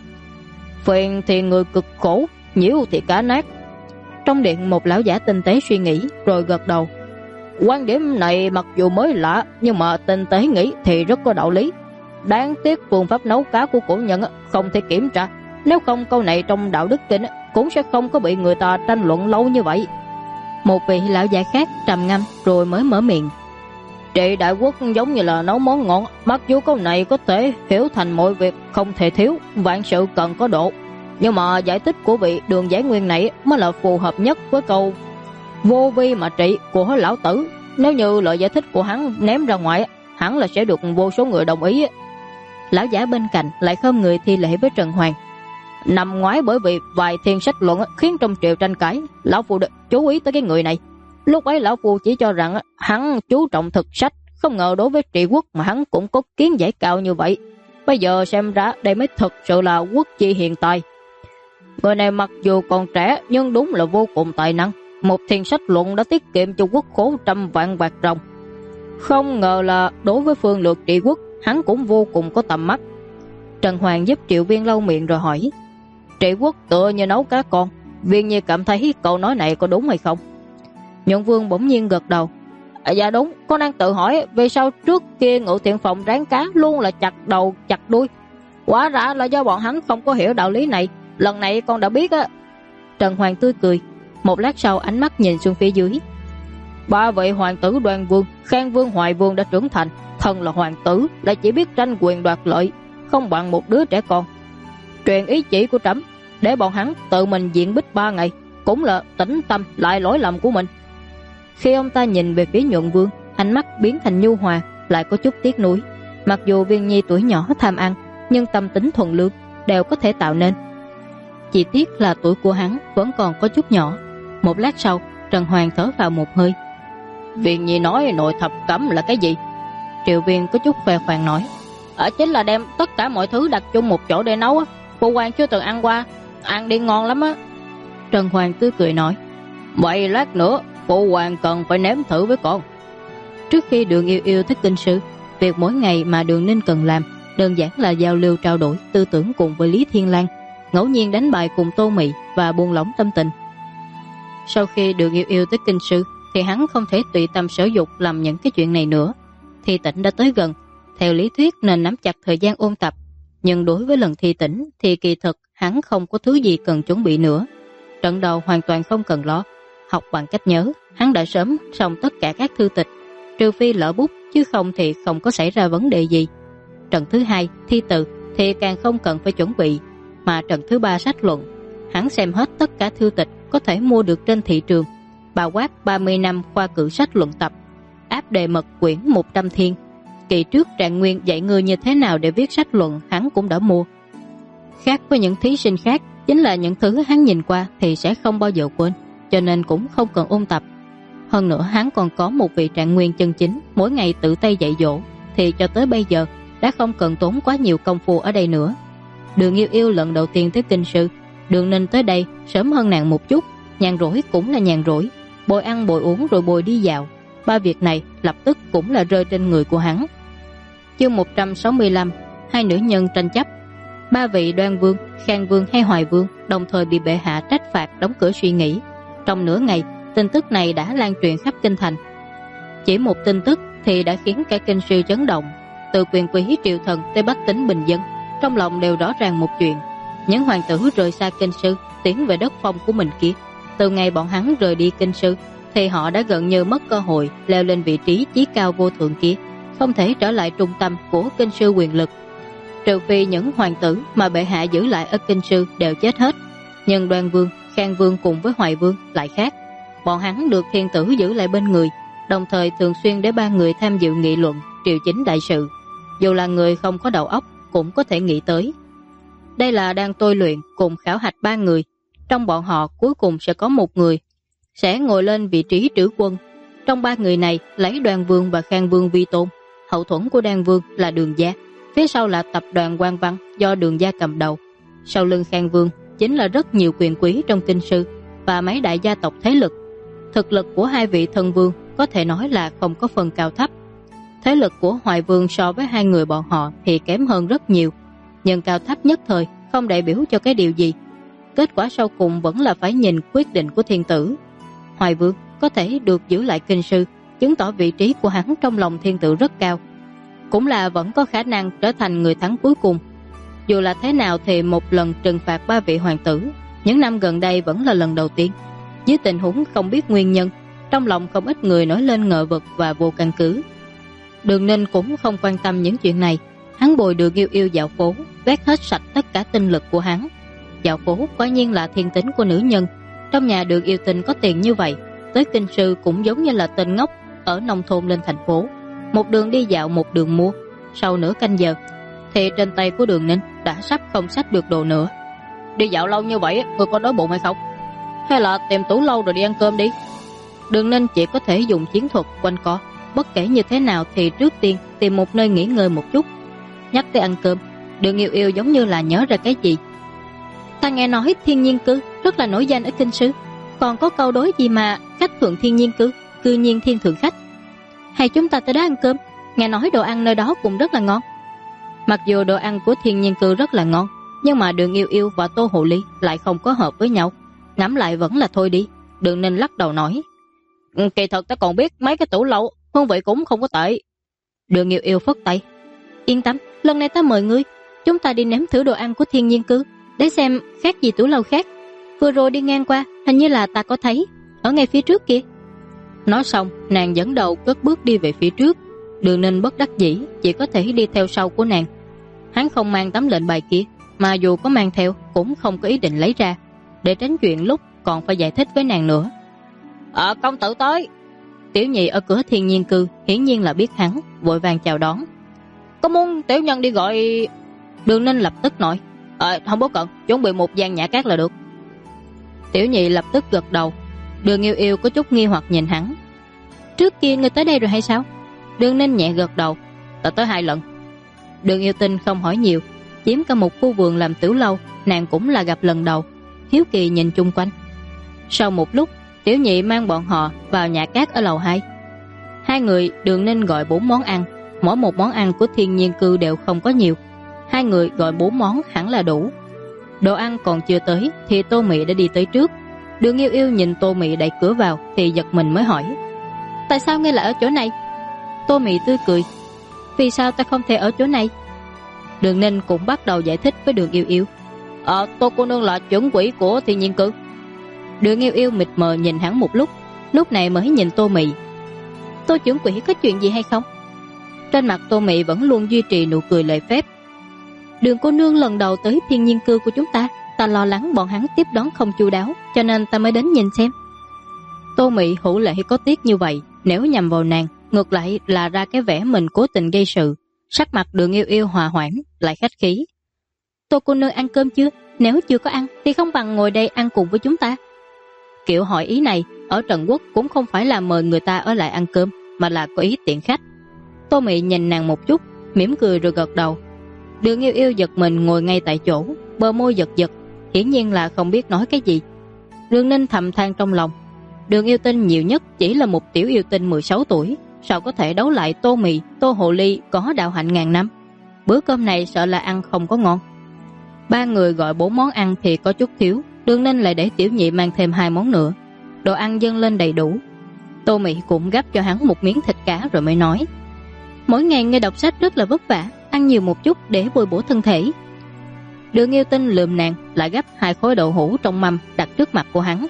Phiền thì người cực khổ, nhiễu thì cả nát. Trong điện một lão giả tinh tế suy nghĩ rồi gật đầu. Quan điểm này mặc dù mới lạ, nhưng mà tinh tế nghĩ thì rất có đạo lý. Đáng tiếc phương pháp nấu cá của cổ nhân không thể kiểm tra, nếu không câu này trong đạo đức kinh cũng sẽ không có bị người ta tranh luận lâu như vậy. Một vị lão giả khác trầm ngâm rồi mới mở miệng. Trị đại quốc giống như là nấu món ngon, mặc dù câu này có thể hiểu thành mọi việc không thể thiếu, vạn sự cần có độ, nhưng mà giải thích của vị Đường Giải Nguyên này mới là phù hợp nhất với câu vô vi mà trị của lão tử. Nếu như lời giải thích của hắn ném ra ngoài, hẳn là sẽ được vô số người đồng ý. Lão giả bên cạnh lại khom người thi lễ với Trần Hoàng. Năm ngoái bởi vì vài thiên sách luận khiến trong triều tranh cãi, lão phu chú ý tới cái người này. Lúc ấy lão phu chỉ cho rằng hắn chú trọng thực sách, không ngờ đối với trị quốc mà hắn cũng có kiến giải cao như vậy. Bây giờ xem ra đây mới thực sự là quốc chi hiền tài. Người này mặc dù còn trẻ nhưng đúng là vô cùng tài năng. Một thiên sách luận đã tiết kiệm cho quốc khố trăm vạn bạc ròng. Không ngờ là đối với phương lược trị quốc, hắn cũng vô cùng có tầm mắt. Trần Hoàng giúp Triệu Viên lau miệng rồi hỏi. Trị quốc tựa như nấu cá con, Viên Nhi cảm thấy câu nói này có đúng hay không? Nhuận Vương bỗng nhiên gật đầu. Dạ đúng, con đang tự hỏi vì sao trước kia Ngự Thiện phòng rán cá luôn là chặt đầu chặt đuôi. Quả ra là do bọn hắn không có hiểu đạo lý này. Lần này con đã biết á. Trần Hoàng tươi cười. Một lát sau ánh mắt nhìn xuống phía dưới. Ba vị hoàng tử Đoan Vương, Khang Vương, Hoài Vương đã trưởng thành. Thân là hoàng tử lại chỉ biết tranh quyền đoạt lợi, không bằng một đứa trẻ con. Truyền ý chỉ của trẫm để bọn hắn tự mình diện bích 3 ngày, cũng là tĩnh tâm lại lỗi lầm của mình. Khi ông ta nhìn về phía Nhuận Vương, ánh mắt biến thành nhu hòa, lại có chút tiếc nuối. Mặc dù Viên Nhi tuổi nhỏ tham ăn, nhưng tâm tính thuần lương đều có thể tạo nên. Chỉ tiếc là tuổi của hắn vẫn còn có chút nhỏ. Một lát sau, Trần Hoàng thở vào một hơi. Viên Nhi nói nội thập cẩm là cái gì? Triệu Viên có chút khoe khoang nói. Chính là đem tất cả mọi thứ đặt chung một chỗ để nấu á. Phụ hoàng chưa từng ăn qua, ăn đi ngon lắm á. Trần Hoàng tươi cười nói. Vậy lát nữa phụ hoàng cần phải nếm thử với con. Trước khi Đường Yêu Yêu thích kinh sư, việc mỗi ngày mà Đường Ninh cần làm đơn giản là giao lưu trao đổi tư tưởng cùng với Lý Thiên Lang, ngẫu nhiên đánh bài cùng Tô Mị và buông lỏng tâm tình. Sau khi Đường Yêu Yêu tới kinh sư thì hắn không thể tùy tâm sở dục làm những cái chuyện này nữa. Thi tỉnh đã tới gần, theo lý thuyết nên nắm chặt thời gian ôn tập, nhưng đối với lần thi tỉnh thì kỳ thực hắn không có thứ gì cần chuẩn bị nữa. Trận đầu hoàn toàn không cần lo, học bằng cách nhớ, hắn đã sớm xong tất cả các thư tịch, trừ phi lỡ bút, chứ không thì không có xảy ra vấn đề gì. Trận thứ hai, thi từ, thì càng không cần phải chuẩn bị, mà trận thứ ba sách luận, hắn xem hết tất cả thư tịch có thể mua được trên thị trường, bao quát 30 năm khoa cử sách luận tập, áp đề mật quyển 100 thiên, kỳ trước Trạng Nguyên dạy ngươi như thế nào để viết sách luận hắn cũng đã mua. Khác với những thí sinh khác, chính là những thứ hắn nhìn qua thì sẽ không bao giờ quên, cho nên cũng không cần ôn tập. Hơn nữa hắn còn có một vị Trạng Nguyên chân chính mỗi ngày tự tay dạy dỗ, thì cho tới bây giờ đã không cần tốn quá nhiều công phu ở đây nữa. Đường Yêu Yêu lần đầu tiên tới Kinh Sư, Đường Ninh tới đây sớm hơn nàng một chút, nhàn rỗi cũng là nhàn rỗi, bồi ăn bồi uống rồi bồi đi dạo. Ba việc này lập tức cũng là rơi trên người của hắn. Chương 165, hai nữ nhân tranh chấp. Ba vị Đoan Vương, Khang Vương hay Hoài Vương đồng thời bị bệ hạ trách phạt đóng cửa suy nghĩ. Trong nửa ngày, tin tức này đã lan truyền khắp kinh thành. Chỉ một tin tức thì đã khiến cả Kinh Sư chấn động. Từ quyền quý triều thần tới bách tính bình dân, trong lòng đều rõ ràng một chuyện: những hoàng tử rời xa Kinh Sư tiến về đất phong của mình kia, từ ngày bọn hắn rời đi Kinh Sư thì họ đã gần như mất cơ hội leo lên vị trí chí cao vô thượng kia, không thể trở lại trung tâm của Kinh Sư quyền lực. Trừ phi những hoàng tử mà bệ hạ giữ lại ở Kinh Sư đều chết hết. Nhưng Đoan Vương, Khang Vương cùng với Hoài Vương lại khác. Bọn hắn được thiên tử giữ lại bên người, đồng thời thường xuyên để ba người tham dự nghị luận triều chính đại sự. Dù là người không có đầu óc cũng có thể nghĩ tới. Đây là đang tôi luyện cùng khảo hạch ba người. Trong bọn họ cuối cùng sẽ có một người sẽ ngồi lên vị trí trữ quân. Trong ba người này lấy Đoan Vương và Khang Vương vi tôn. Hậu thuẫn của Đoan Vương là Đường gia, phía sau là tập đoàn Quan Văn do Đường gia cầm đầu. Sau lưng Khang Vương chính là rất nhiều quyền quý trong Kinh Sư và mấy đại gia tộc thế lực. Thực lực của hai vị thân vương có thể nói là không có phần cao thấp. Thế lực của Hoài Vương so với hai người bọn họ thì kém hơn rất nhiều, nhưng cao thấp nhất thời không đại biểu cho cái điều gì. Kết quả sau cùng vẫn là phải nhìn quyết định của thiên tử. Hoài Vương có thể được giữ lại Kinh Sư, chứng tỏ vị trí của hắn trong lòng thiên tử rất cao, cũng là vẫn có khả năng trở thành người thắng cuối cùng. Dù là thế nào thì một lần trừng phạt ba vị hoàng tử những năm gần đây vẫn là lần đầu tiên. Dưới tình huống không biết nguyên nhân, trong lòng không ít người nổi lên ngờ vực và vô căn cứ. Đường Ninh cũng không quan tâm những chuyện này. Hắn bồi Đường Yêu Yêu dạo phố, vét hết sạch tất cả tinh lực của hắn. Dạo phố quả nhiên là thiên tính của nữ nhân. Trong nhà Đường Yêu Tinh có tiền như vậy, tới Kinh Sư cũng giống như là tên ngốc ở nông thôn lên thành phố, một đường đi dạo một đường mua. Sau nửa canh giờ thì trên tay của Đường Ninh đã sắp không xách được đồ nữa. Đi dạo lâu như vậy, ngươi có đói bụng hay không? Hay là tìm tủ lâu rồi đi ăn cơm đi? Đường Ninh chỉ có thể dùng chiến thuật quanh co. Bất kể như thế nào thì trước tiên tìm một nơi nghỉ ngơi một chút. Nhắc tới ăn cơm, Đường Yêu Yêu giống như là nhớ ra cái gì. Ta nghe nói thiên nhiên cư rất là nổi danh ở Kinh Sư, còn có câu đối gì mà khách thuận thiên nhiên cư, cư nhiên thiên thượng khách. Hay chúng ta tới đó ăn cơm, nghe nói đồ ăn nơi đó cũng rất là ngon. Mặc dù đồ ăn của thiên nhiên cư rất là ngon, nhưng mà Đường Yêu Yêu và Tô Hồ Ly lại không có hợp với nhau. Ngẫm lại vẫn là thôi đi. Đường Ninh lắc đầu nói: Kỳ thật ta còn biết mấy cái tủ lẩu, hương vị cũng không có tệ. Đường Yêu Yêu phất tay: Yên tâm, lần này ta mời ngươi, chúng ta đi nếm thử đồ ăn của thiên nhiên cư, để xem khác gì tủ lẩu khác. Vừa rồi đi ngang qua, hình như là ta có thấy ở ngay phía trước kia. Nói xong, nàng dẫn đầu cất bước đi về phía trước. Đường Ninh bất đắc dĩ chỉ có thể đi theo sau của nàng. Hắn không mang tấm lệnh bài kia, mà dù có mang theo cũng không có ý định lấy ra, để tránh chuyện lúc còn phải giải thích với nàng nữa. Công tử tới. Tiểu nhị ở cửa thiên nhiên cư hiển nhiên là biết hắn, vội vàng chào đón. Có muốn tiểu nhân đi gọi? Đường Ninh lập tức nói: Không có cần, chuẩn bị một gian nhã cát là được. Tiểu nhị lập tức gật đầu. Đường Yêu Yêu có chút nghi hoặc nhìn hắn: Trước kia ngươi tới đây rồi hay sao? Đường Ninh nhẹ gật đầu: Ta tới 2 lần. Đường Yêu Tinh không hỏi nhiều, chiếm cả một khu vườn làm tiểu lâu, nàng cũng là gặp lần đầu, hiếu kỳ nhìn chung quanh. Sau một lúc, tiểu nhị mang bọn họ vào nhà cát ở lầu 2. Hai người Đường Ninh gọi 4 món ăn, mỗi một món ăn của thiên nhiên cư đều không có nhiều. Hai người gọi 4 món hẳn là đủ. Đồ ăn còn chưa tới thì Tô Mị đã đi tới trước. Đường Yêu Yêu nhìn Tô Mị đẩy cửa vào thì giật mình mới hỏi: Tại sao ngươi lại ở chỗ này? Tô Mị tươi cười: Vì sao ta không thể ở chỗ này? Đường Ninh cũng bắt đầu giải thích với Đường Yêu Yêu: Tô cô nương là chuẩn quỷ của thiên nhiên cư. Đường Yêu Yêu mịt mờ nhìn hắn một lúc này mới nhìn Tô Mị: Tô chuẩn quỷ có chuyện gì hay không? Trên mặt Tô Mị vẫn luôn duy trì nụ cười lễ phép: Đường cô nương lần đầu tới thiên nhiên cư của chúng ta, ta lo lắng bọn hắn tiếp đón không chu đáo, cho nên ta mới đến nhìn xem. Tô Mị hữu lễ có tiếc như vậy, nếu nhằm vào nàng ngược lại là ra cái vẻ mình cố tình gây sự. Sắc mặt Đường Yêu Yêu hòa hoãn, lại khách khí. Tô cô nương ăn cơm chưa? Nếu chưa có ăn thì không bằng ngồi đây ăn cùng với chúng ta. Kiểu hỏi ý này ở Trần Quốc cũng không phải là mời người ta ở lại ăn cơm, mà là có ý tiện khách. Tô Mị nhìn nàng một chút, mỉm cười rồi gật đầu. Đường Yêu Yêu giật mình ngồi ngay tại chỗ, bờ môi giật giật, hiển nhiên là không biết nói cái gì. Đường Ninh thầm than trong lòng, Đường Yêu Tinh nhiều nhất chỉ là một tiểu yêu tinh 16 tuổi, sao có thể đấu lại Tô Mị, Tô Hồ Ly có đạo hạnh ngàn năm. Bữa cơm này sợ là ăn không có ngon. Ba người gọi 4 món ăn thì có chút thiếu, Đường Ninh lại để tiểu nhị mang thêm 2 món nữa. Đồ ăn dâng lên đầy đủ. Tô Mị cũng gắp cho hắn một miếng thịt cá rồi mới nói, mỗi ngày nghe đọc sách rất là vất vả, ăn nhiều một chút để bồi bổ thân thể. Đường Yêu Tinh lườm nàng, lại gắp 2 khối đậu hũ trong mâm đặt trước mặt của hắn.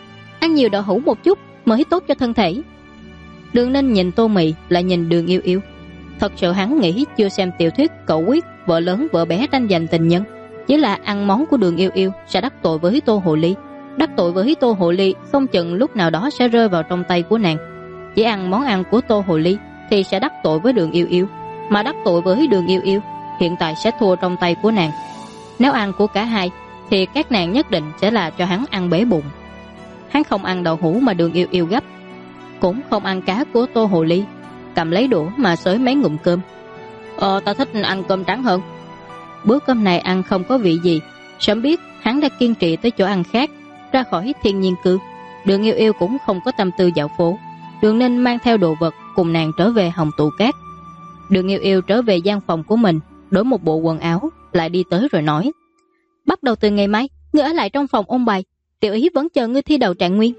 Ăn nhiều đậu hũ một chút mới tốt cho thân thể. Đường Ninh nhìn Tô Mị, lại nhìn Đường Yêu Yêu. Thật sự hắn nghĩ chưa xem tiểu thuyết cậu quyết vợ lớn vợ bé tranh giành tình nhân, chỉ là ăn món của Đường Yêu Yêu sẽ đắc tội với Tô Hồ Ly. Đắc tội với Tô Hồ Ly không chừng lúc nào đó sẽ rơi vào trong tay của nàng. Chỉ ăn món ăn của Tô Hồ Ly thì sẽ đắc tội với Đường Yêu Yêu, mà đắc tội với Đường Yêu Yêu hiện tại sẽ thua trong tay của nàng. Nếu ăn của cả hai thì các nàng nhất định sẽ là cho hắn ăn bể bụng. Hắn không ăn đậu hũ mà Đường Yêu Yêu gấp, cũng không ăn cá của Tô Hồ Ly, cầm lấy đũa mà xới mấy ngụm cơm. Ta thích ăn cơm trắng hơn. Bữa cơm này ăn không có vị gì. Sớm biết hắn đã kiên trì tới chỗ ăn khác, ra khỏi thiên nhiên cư. Đường Yêu Yêu cũng không có tâm tư dạo phố. Đường Ninh mang theo đồ vật cùng nàng trở về Hồng Tụ Cát. Đường Yêu Yêu trở về gian phòng của mình, đổi một bộ quần áo, lại đi tới rồi nói, bắt đầu từ ngày mai ngươi ở lại trong phòng ôn bài, tiểu ý vẫn chờ ngươi thi đầu trạng nguyên.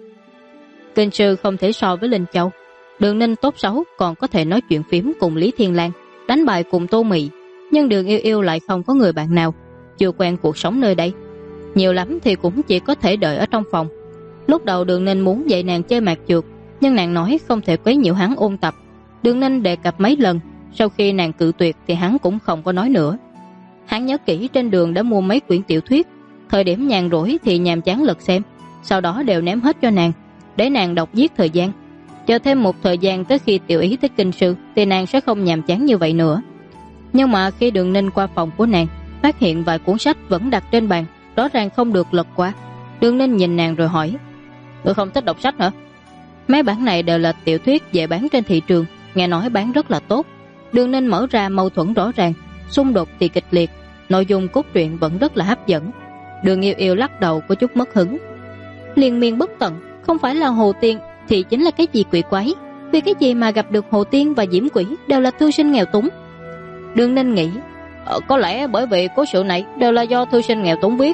Kinh sư không thể so với Linh Châu. Đường Ninh tốt xấu còn có thể nói chuyện phím cùng Lý Thiên Lang, đánh bài cùng Tô Mị, nhưng Đường Yêu Yêu lại không có người bạn nào, chưa quen cuộc sống nơi đây. Nhiều lắm thì cũng chỉ có thể đợi ở trong phòng. Lúc đầu Đường Ninh muốn dạy nàng chơi mạc trượt, nhưng nàng nói không thể quấy nhiễu hắn ôn tập. Đường Ninh đề cập mấy lần, sau khi nàng cự tuyệt thì hắn cũng không có nói nữa. Hắn nhớ kỹ trên đường đã mua mấy quyển tiểu thuyết, thời điểm nhàn rỗi thì nhàm chán lật xem, sau đó đều ném hết cho nàng, để nàng đọc giết thời gian. Chờ thêm một thời gian tới khi tiểu ý tới kinh sư thì nàng sẽ không nhàm chán như vậy nữa. Nhưng mà khi Đường Ninh qua phòng của nàng, phát hiện vài cuốn sách vẫn đặt trên bàn, rõ ràng không được lật qua. Đường Ninh nhìn nàng rồi hỏi, ngươi không thích đọc sách hả? Mấy bản này đều là tiểu thuyết dễ bán trên thị trường, nghe nói bán rất là tốt. Đường Ninh mở ra mâu thuẫn rõ ràng, xung đột thì kịch liệt, nội dung cốt truyện vẫn rất là hấp dẫn. Đường Yêu Yêu lắc đầu có chút mất hứng. Liên miên bất tận, không phải là Hồ Tiên thì chính là cái gì quỷ quái? Vì cái gì mà gặp được Hồ Tiên và Diễm Quỷ đều là thư sinh nghèo túng? Đường Ninh nghĩ, có lẽ bởi vì cố sự này đều là do thư sinh nghèo túng viết.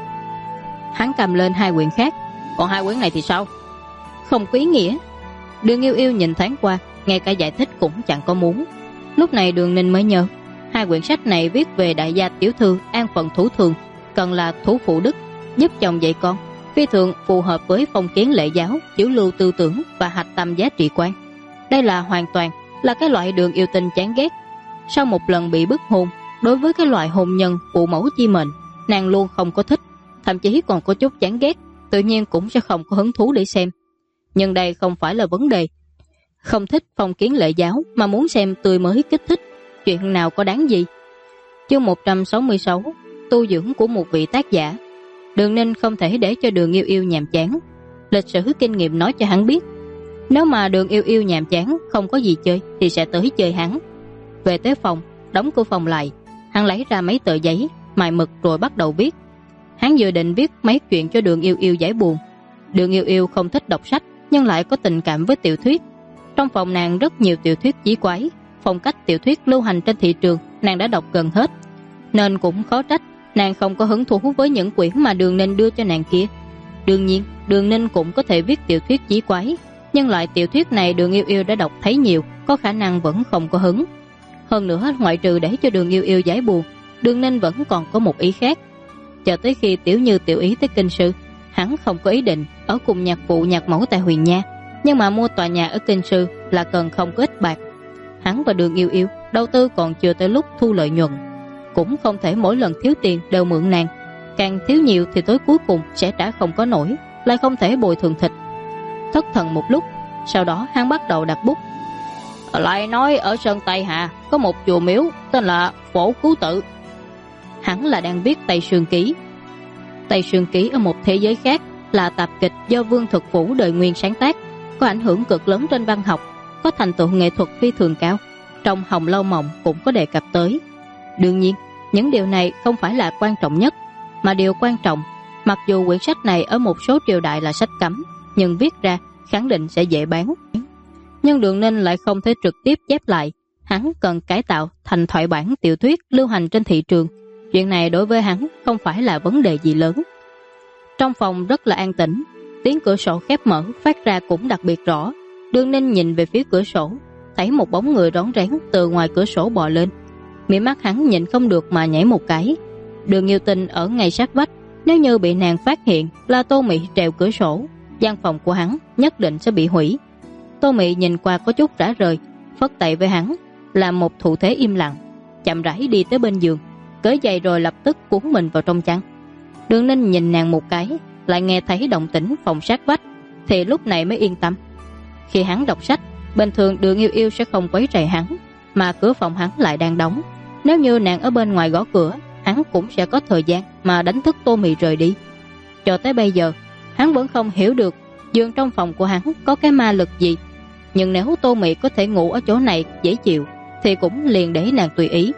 Hắn cầm lên 2 quyển khác, còn 2 quyển này thì sao? Không có ý nghĩa. Đường Yêu Yêu nhìn thoáng qua, ngay cả giải thích cũng chẳng có muốn. Lúc này Đường Ninh mới nhớ, 2 quyển sách này viết về đại gia tiểu thư an phận thủ thường, cần là thủ phụ đức, giúp chồng dạy con, phi thường phù hợp với phong kiến lễ giáo, chủ lưu tư tưởng và hạch tâm giá trị quan. Đây là hoàn toàn là cái loại Đường Yêu Tinh chán ghét. Sau một lần bị bức hôn, đối với cái loại hôn nhân phụ mẫu chi mệnh, nàng luôn không có thích, thậm chí còn có chút chán ghét, tự nhiên cũng sẽ không có hứng thú để xem. Nhưng đây không phải là vấn đề. Không thích phong kiến lễ giáo mà muốn xem tươi mới kích thích, chuyện nào có đáng gì. Chương 166, tu dưỡng của một vị tác giả. Đường Ninh không thể để cho Đường Yêu Yêu nhàm chán. Lịch sử kinh nghiệm nói cho hắn biết, nếu mà Đường Yêu Yêu nhàm chán không có gì chơi thì sẽ tới chơi hắn. Về tới phòng, đóng cửa phòng lại, hắn lấy ra mấy tờ giấy, mài mực rồi bắt đầu viết. Hắn dự định viết mấy chuyện cho Đường Yêu Yêu giải buồn. Đường Yêu Yêu không thích đọc sách nhưng lại có tình cảm với tiểu thuyết. Trong phòng nàng rất nhiều tiểu thuyết chí quái, phong cách tiểu thuyết lưu hành trên thị trường nàng đã đọc gần hết, nên cũng khó trách nàng không có hứng thú với những quyển mà Đường Ninh đưa cho nàng kia. Đương nhiên Đường Ninh cũng có thể viết tiểu thuyết chí quái, nhưng loại tiểu thuyết này Đường Yêu Yêu đã đọc thấy nhiều, có khả năng vẫn không có hứng. Hơn nữa ngoại trừ để cho Đường Yêu Yêu giải buồn, Đường Ninh vẫn còn có một ý khác. Chờ tới khi Tiểu Như tiểu ý tới kinh sư, hắn không có ý định ở cùng nhạc phụ nhạc mẫu tại Huyền Nha, nhưng mà mua tòa nhà ở kinh sư là cần không có ít bạc. Hắn và Đường Yêu Yêu đầu tư còn chưa tới lúc thu lợi nhuận, cũng không thể mỗi lần thiếu tiền đều mượn nàng, càng thiếu nhiều thì tới cuối cùng sẽ trả không có nổi, lại không thể bồi thường thịt. Thất thần một lúc, sau đó hắn bắt đầu đặt bút. Lại nói ở Sơn Tây Hạ có một chùa miếu tên là Phổ Cứu Tự. Hắn là đang viết Tây Sương Ký. Tây Sương Ký ở một thế giới khác, là tạp kịch do Vương Thực Phủ đời Nguyên sáng tác, có ảnh hưởng cực lớn trên văn học, có thành tựu nghệ thuật phi thường cao. Trong Hồng Lâu Mộng cũng có đề cập tới. Đương nhiên, những điều này không phải là quan trọng nhất, mà điều quan trọng, mặc dù quyển sách này ở một số triều đại là sách cấm, nhưng viết ra khẳng định sẽ dễ bán. Nhưng Đường Ninh lại không thể trực tiếp chép lại, hắn cần cải tạo thành thoại bản tiểu thuyết lưu hành trên thị trường. Chuyện này đối với hắn không phải là vấn đề gì lớn. Trong phòng rất là an tĩnh, tiếng cửa sổ khép mở phát ra cũng đặc biệt rõ. Đường Ninh nhìn về phía cửa sổ, thấy một bóng người rón rén từ ngoài cửa sổ bò lên. Mí mắt hắn nhìn không được mà nhảy một cái. Đường Yêu Tinh ở ngay sát vách, nếu như bị nàng phát hiện là Tô Mị trèo cửa sổ, gian phòng của hắn nhất định sẽ bị hủy. Tô Mị nhìn qua có chút rã rời, phất tay với hắn, làm một thủ thế im lặng, chậm rãi đi tới bên giường, cởi giày rồi lập tức cuốn mình vào trong chăn. Đường Ninh nhìn nàng một cái, lại nghe thấy động tĩnh phòng sát vách, thì lúc này mới yên tâm. Khi hắn đọc sách, bình thường Đường Yêu Yêu sẽ không quấy rầy hắn, mà cửa phòng hắn lại đang đóng. Nếu như nàng ở bên ngoài gõ cửa, hắn cũng sẽ có thời gian mà đánh thức Tô Mị rời đi. Cho tới bây giờ, hắn vẫn không hiểu được giường trong phòng của hắn có cái ma lực gì. Nhưng nếu Tô Mị có thể ngủ ở chỗ này dễ chịu, thì cũng liền để nàng tùy ý.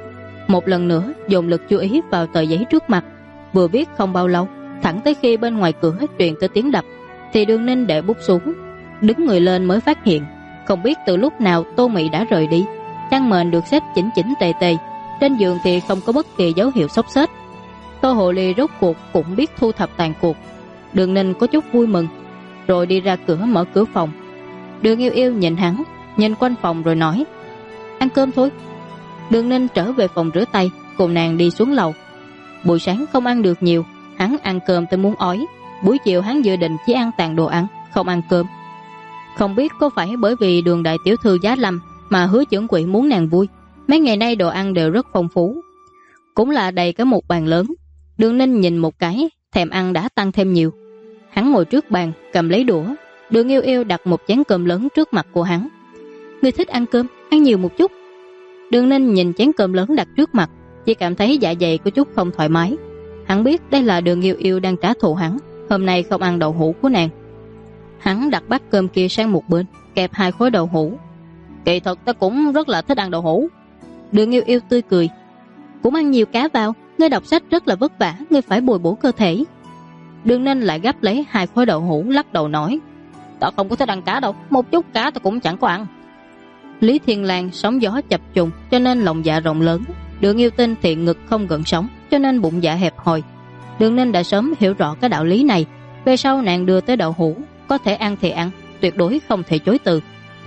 Một lần nữa dồn lực chú ý vào tờ giấy trước mặt, vừa viết không bao lâu, thẳng tới khi bên ngoài cửa truyền tới tiếng đập, thì Đường Ninh để bút xuống, đứng người lên mới phát hiện, không biết từ lúc nào Tô Mị đã rời đi. Chăn mền được xếp chỉnh chỉnh tề tề, trên giường thì không có bất kỳ dấu hiệu xốc xếch. Tô Hồ Ly rốt cuộc cũng biết thu thập tàn cuộc. Đường Ninh có chút vui mừng, rồi đi ra cửa mở cửa phòng. Đường Yêu Yêu nhìn hắn, nhìn quanh phòng rồi nói: ăn cơm thôi. Đường Ninh trở về phòng rửa tay, cùng nàng đi xuống lầu. Buổi sáng không ăn được nhiều, hắn ăn cơm tới muốn ói. Buổi chiều hắn dự định chỉ ăn tàn đồ ăn, không ăn cơm. Không biết có phải bởi vì Đường đại tiểu thư giá lâm mà Hứa trưởng quỹ muốn nàng vui. Mấy ngày nay đồ ăn đều rất phong phú, cũng là đầy cả một bàn lớn. Đường Ninh nhìn một cái, thèm ăn đã tăng thêm nhiều. Hắn ngồi trước bàn, cầm lấy đũa. Đường Yêu Yêu đặt một chén cơm lớn trước mặt của hắn. Ngươi thích ăn cơm, ăn nhiều một chút. Đường Ninh nhìn chén cơm lớn đặt trước mặt, chỉ cảm thấy dạ dày có chút không thoải mái. Hắn biết đây là Đường Yêu Yêu đang trả thù hắn, hôm nay không ăn đậu hũ của nàng. Hắn đặt bát cơm kia sang một bên, kẹp 2 khối đậu hũ. Kỳ thực ta cũng rất là thích ăn đậu hũ. Đường Yêu Yêu tươi cười. Cũng ăn nhiều cá vào, ngươi đọc sách rất là vất vả, ngươi phải bồi bổ cơ thể. Đường Ninh lại gấp lấy 2 khối đậu hũ, lắc đầu nói: ta không có thích ăn cá đâu, một chút cá ta cũng chẳng có ăn. Lý Thiên Lang sóng gió chập trùng, cho nên lòng dạ rộng lớn. Đường Yêu Tinh thì ngực không gần sống, cho nên bụng dạ hẹp hòi. Đường Ninh đã sớm hiểu rõ cái đạo lý này. Về sau nàng đưa tới đậu hũ, có thể ăn thì ăn, tuyệt đối không thể chối từ.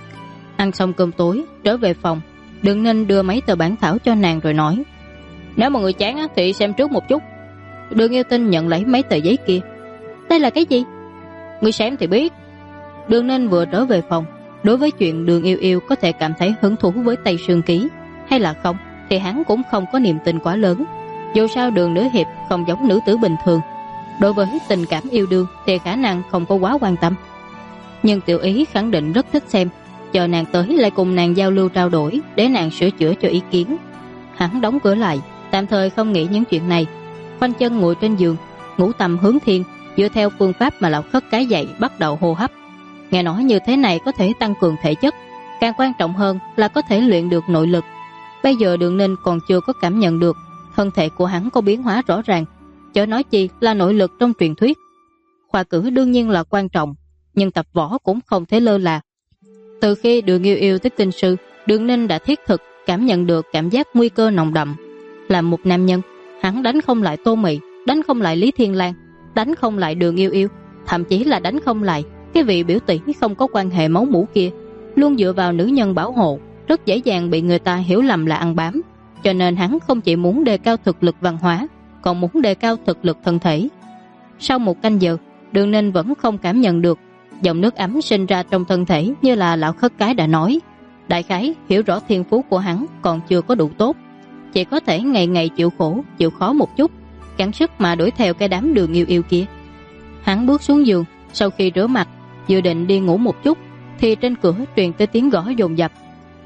Ăn xong cơm tối, trở về phòng, Đường Ninh đưa mấy tờ bản thảo cho nàng rồi nói: nếu mà người chán thì xem trước một chút. Đường Yêu Tinh nhận lấy mấy tờ giấy kia. Đây là cái gì? Người xem thì biết. Đường Ninh vừa trở về phòng, đối với chuyện Đường Yêu Yêu có thể cảm thấy hứng thú với Tây Sương Ký hay là không, thì hắn cũng không có niềm tin quá lớn. Dù sao Đường nữ hiệp không giống nữ tử bình thường, đối với tình cảm yêu đương thì khả năng không có quá quan tâm. Nhưng Tiểu Ý khẳng định rất thích xem, chờ nàng tới lại cùng nàng giao lưu trao đổi, để nàng sửa chữa cho ý kiến. Hắn đóng cửa lại, tạm thời không nghĩ những chuyện này, khoanh chân ngồi trên giường, ngũ tầm hướng thiên, dựa theo phương pháp mà lão khất cái dạy, bắt đầu hô hấp. Nghe nói như thế này có thể tăng cường thể chất, càng quan trọng hơn là có thể luyện được nội lực. Bây giờ Đường Ninh còn chưa có cảm nhận được thân thể của hắn có biến hóa rõ ràng, chớ nói chi là nội lực trong truyền thuyết. Khoa cử đương nhiên là quan trọng, nhưng tập võ cũng không thể lơ là. Từ khi Đường Yêu Yêu tới kinh sư, Đường Ninh đã thiết thực cảm nhận được cảm giác nguy cơ nồng đậm. Là một nam nhân, hắn đánh không lại Tô Mị, đánh không lại Lý Thiên Lang, đánh không lại Đường Yêu Yêu, thậm chí là đánh không lại cái vị biểu tỷ không có quan hệ máu mủ kia, luôn dựa vào nữ nhân bảo hộ, rất dễ dàng bị người ta hiểu lầm là ăn bám. Cho nên hắn không chỉ muốn đề cao thực lực văn hóa, còn muốn đề cao thực lực thân thể. Sau 1 canh giờ, Đường Ninh vẫn không cảm nhận được dòng nước ấm sinh ra trong thân thể, như là lão khất cái đã nói. Đại khái hiểu rõ thiên phú của hắn còn chưa có đủ tốt, chỉ có thể ngày ngày chịu khổ, chịu khó một chút, gắng sức mà đuổi theo cái đám Đường Yêu Yêu kia. Hắn bước xuống giường, sau khi rửa mặt, dự định đi ngủ một chút, thì trên cửa truyền tới tiếng gõ dồn dập.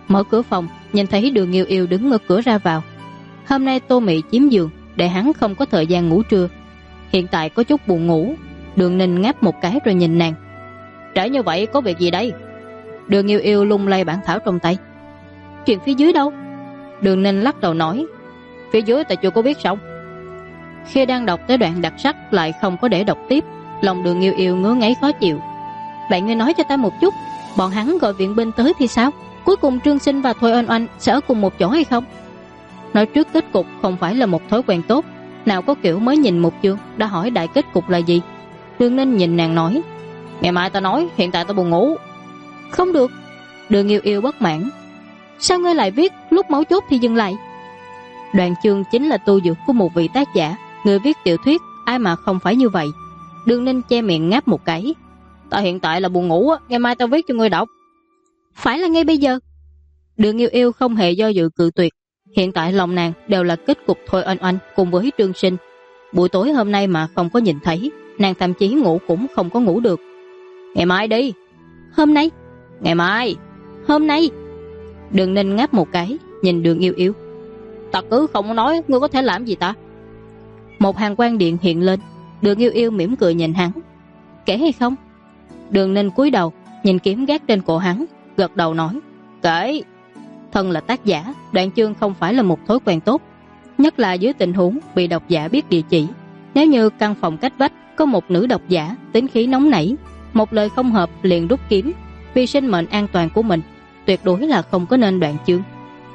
Mở cửa phòng, nhìn thấy Đường Yêu Yêu đứng ở cửa ra vào. Hôm nay Tô Mị chiếm giường để hắn không có thời gian ngủ trưa. Hiện tại có chút buồn ngủ. Đường Ninh ngáp một cái rồi nhìn nàng. Trễ như vậy có việc gì đây? Đường Yêu Yêu lung lay bản thảo trong tay. Chuyện phía dưới đâu? Đường Ninh lắc đầu nói. Phía dưới ta chưa có viết xong. Khi đang đọc tới đoạn đặc sắc lại không có để đọc tiếp. Lòng Đường Yêu Yêu ngứa ngáy khó chịu. Vậy ngươi nói cho ta một chút, bọn hắn gọi viện binh tới thì sao? Cuối cùng Trương Sinh và Thôi Oanh Oanh sẽ ở cùng một chỗ hay không? Nói trước kết cục không phải là một thói quen tốt. Nào có kiểu mới nhìn một chương đã hỏi đại kết cục là gì. Đường Ninh nhìn nàng nói. Ngày mai ta nói, hiện tại ta buồn ngủ. Không được. Đường Yêu Yêu bất mãn. Sao ngươi lại viết lúc máu chốt thì dừng lại? Đoạn chương chính là tu dưỡng của một vị tác giả. Người viết tiểu thuyết ai mà không phải như vậy. Đường Ninh che miệng ngáp một cái. Ta hiện tại là buồn ngủ, ngày mai ta viết cho ngươi đọc. Phải là ngay bây giờ. Đường Yêu Yêu không hề do dự cự tuyệt. Hiện tại lòng nàng đều là kết cục Thôi Oanh Oanh cùng với Trương Sinh. Buổi tối hôm nay mà không có nhìn thấy, nàng thậm chí ngủ cũng không có ngủ được. Ngày mai đi. Hôm nay. Ngày mai. Hôm nay. Đường Ninh ngáp một cái, nhìn Đường Yêu Yêu. Ta cứ không nói, ngươi có thể làm gì ta? Một hàng quang điện hiện lên. Đường Yêu Yêu mỉm cười nhìn hắn. Kể hay không? Đường Ninh cúi đầu nhìn kiếm gác trên cổ hắn, gật đầu nói. Kể. Thân là tác giả, đoạn chương không phải là một thói quen tốt, nhất là dưới tình huống bị độc giả biết địa chỉ. Nếu như căn phòng cách vách có một nữ độc giả tính khí nóng nảy, một lời không hợp liền rút kiếm, vì sinh mệnh an toàn của mình, tuyệt đối là không có nên đoạn chương.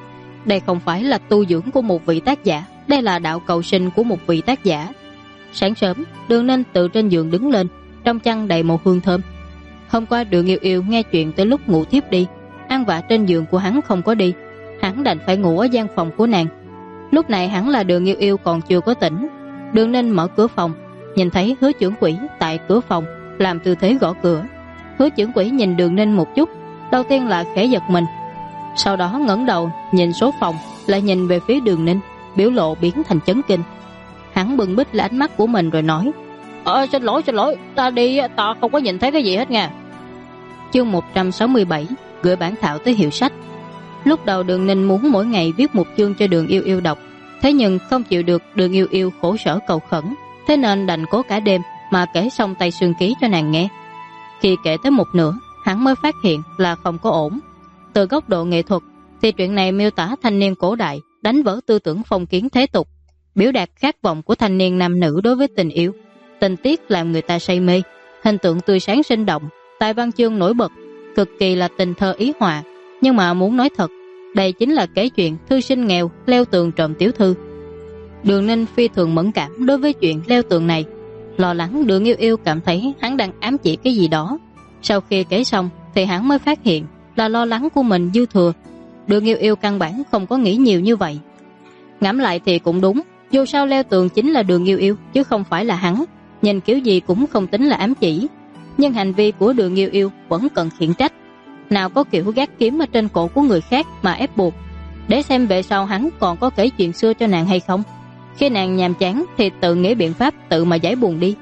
Đây không phải là tu dưỡng của một vị tác giả, đây là đạo cầu sinh của một vị tác giả. Sáng sớm, Đường Ninh từ trên giường đứng lên, trong chăn đầy mùi hương thơm. Hôm qua Đường Yêu Yêu nghe chuyện tới lúc ngủ thiếp đi, ăn vạ trên giường của hắn không có đi, hắn đành phải ngủ ở gian phòng của nàng. Lúc này hắn là Đường Yêu Yêu còn chưa có tỉnh. Đường Ninh mở cửa phòng, nhìn thấy Hứa Trưởng Quỹ tại cửa phòng làm tư thế gõ cửa. Hứa Trưởng Quỹ nhìn Đường Ninh một chút, đầu tiên là khẽ giật mình, sau đó ngẩng đầu nhìn số phòng, lại nhìn về phía Đường Ninh, biểu lộ biến thành chấn kinh. Hắn bừng bít lại ánh mắt của mình rồi nói. Xin lỗi, ta đi, ta không có nhìn thấy cái gì hết nha. Chương 167, gửi bản thảo tới hiệu sách. Lúc đầu Đường Ninh muốn mỗi ngày viết một chương cho Đường Yêu Yêu đọc, thế nhưng không chịu được Đường Yêu Yêu khổ sở cầu khẩn, thế nên đành cố cả đêm mà kể xong Tây Sương Ký cho nàng nghe. Khi kể tới một nửa, hắn mới phát hiện là không có ổn. Từ góc độ nghệ thuật thì truyện này miêu tả thanh niên cổ đại đánh vỡ tư tưởng phong kiến thế tục, biểu đạt khát vọng của thanh niên nam nữ đối với tình yêu. Tình tiết làm người ta say mê, hình tượng tươi sáng sinh động, tài văn chương nổi bật, cực kỳ là tình thơ ý họa. Nhưng mà muốn nói thật, đây chính là kể chuyện thư sinh nghèo leo tường trộm tiểu thư. Đường Ninh phi thường mẫn cảm đối với chuyện leo tường này, lo lắng Đường Yêu Yêu cảm thấy hắn đang ám chỉ cái gì đó. Sau khi kể xong thì hắn mới phát hiện là lo lắng của mình dư thừa. Đường Yêu Yêu căn bản không có nghĩ nhiều như vậy. Ngẫm lại thì cũng đúng, dù sao leo tường chính là Đường Yêu Yêu chứ không phải là hắn, nhìn kiểu gì cũng không tính là ám chỉ. Nhưng hành vi của Đường Yêu Yêu vẫn cần khiển trách. Nào có kiểu gác kiếm ở trên cổ của người khác mà ép buộc, để xem về sau hắn còn có kể chuyện xưa cho nàng hay không. Khi nàng nhàm chán thì tự nghĩ biện pháp tự mà giải buồn đi.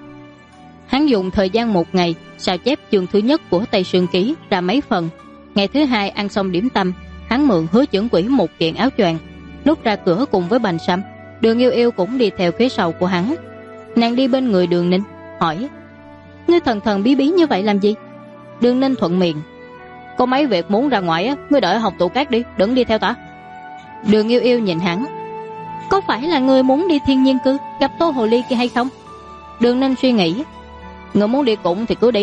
Hắn dùng thời gian một ngày sao chép chương thứ nhất của Tây Sương Ký ra mấy phần. Ngày thứ hai ăn xong điểm tâm, hắn mượn Hứa Trưởng Quỹ một kiện áo choàng, lúc ra cửa cùng với Bành Sâm. Đường Yêu Yêu cũng đi theo phía sau của hắn. Nàng đi bên người Đường Ninh, hỏi: Ngươi thần thần bí bí như vậy làm gì? Đường Ninh thuận miệng: Có mấy việc muốn ra ngoài á, ngươi đợi học tụ cát đi, đừng đi theo ta. Đường Yêu Yêu nhìn hắn: Có phải là ngươi muốn đi thiên nhiên cư gặp Tô Hồ Ly kia hay không? Đường Ninh suy nghĩ: Ngươi muốn đi cũng thì cứ đi.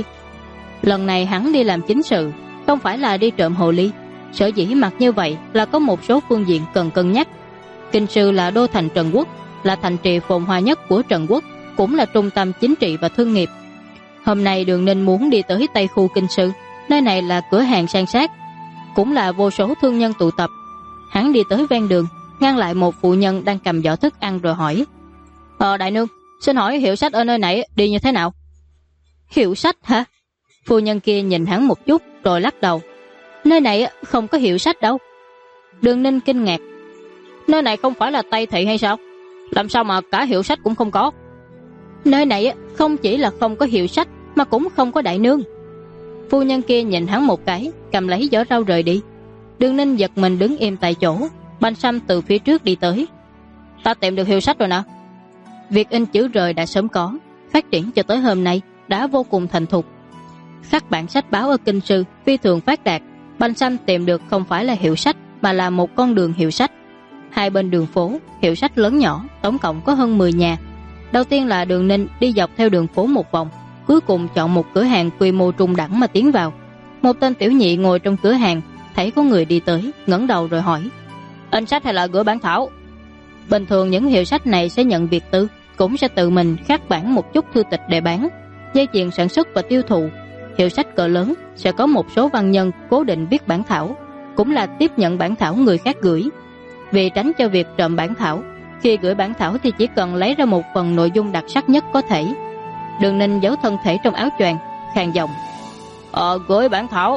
Lần này hắn đi làm chính sự, không phải là đi trộm hồ ly. Sở dĩ mặc như vậy là có một số phương diện cần cân nhắc. Kinh Sư là đô thành Trần Quốc, là thành trì phồn hoa nhất của Trần Quốc, cũng là trung tâm chính trị và thương nghiệp. Hôm nay Đường Ninh muốn đi tới Tây khu Kinh Sư, nơi này là cửa hàng san sát, cũng là vô số thương nhân tụ tập. Hắn đi tới ven đường, ngăn lại một phụ nhân đang cầm giỏ thức ăn rồi hỏi: Đại nương, xin hỏi hiệu sách ở nơi này đi như thế nào? Hiệu sách hả? Phu nhân kia nhìn hắn một chút rồi lắc đầu: Nơi này không có hiệu sách đâu. Đường Ninh kinh ngạc: Nơi này không phải là Tây thị hay sao? Làm sao mà cả hiệu sách cũng không có? Nơi này không chỉ là không có hiệu sách mà cũng không có đại nương. Phu nhân kia nhìn hắn một cái, cầm lấy giỏ rau rời đi. Đường Ninh giật mình đứng im tại chỗ. Banh Sâm từ phía trước đi tới. Ta tìm được hiệu sách rồi nè. Việc in chữ rời đã sớm có, phát triển cho tới hôm nay đã vô cùng thành thục. Khắc bản sách báo ở kinh sư phi thường phát đạt. Banh Sâm tìm được không phải là hiệu sách mà là một con đường hiệu sách. Hai bên đường phố hiệu sách lớn nhỏ, tổng cộng có hơn 10 nhà. Đầu tiên là Đường Ninh đi dọc theo đường phố một vòng, cuối cùng chọn một cửa hàng quy mô trung đẳng mà tiến vào. Một tên tiểu nhị ngồi trong cửa hàng, thấy có người đi tới, ngẩng đầu rồi hỏi: in sách hay là gửi bản thảo? Bình thường những hiệu sách này sẽ nhận việc tư, cũng sẽ tự mình khắc bản một chút thư tịch để bán. Dây chuyền sản xuất và tiêu thụ hiệu sách cỡ lớn sẽ có một số văn nhân cố định viết bản thảo, cũng là tiếp nhận bản thảo người khác gửi. Vì tránh cho việc trộm bản thảo, khi gửi bản thảo thì chỉ cần lấy ra một phần nội dung đặc sắc nhất có thể. Đường Ninh giấu thân thể trong áo choàng, khàn giọng: gửi bản thảo.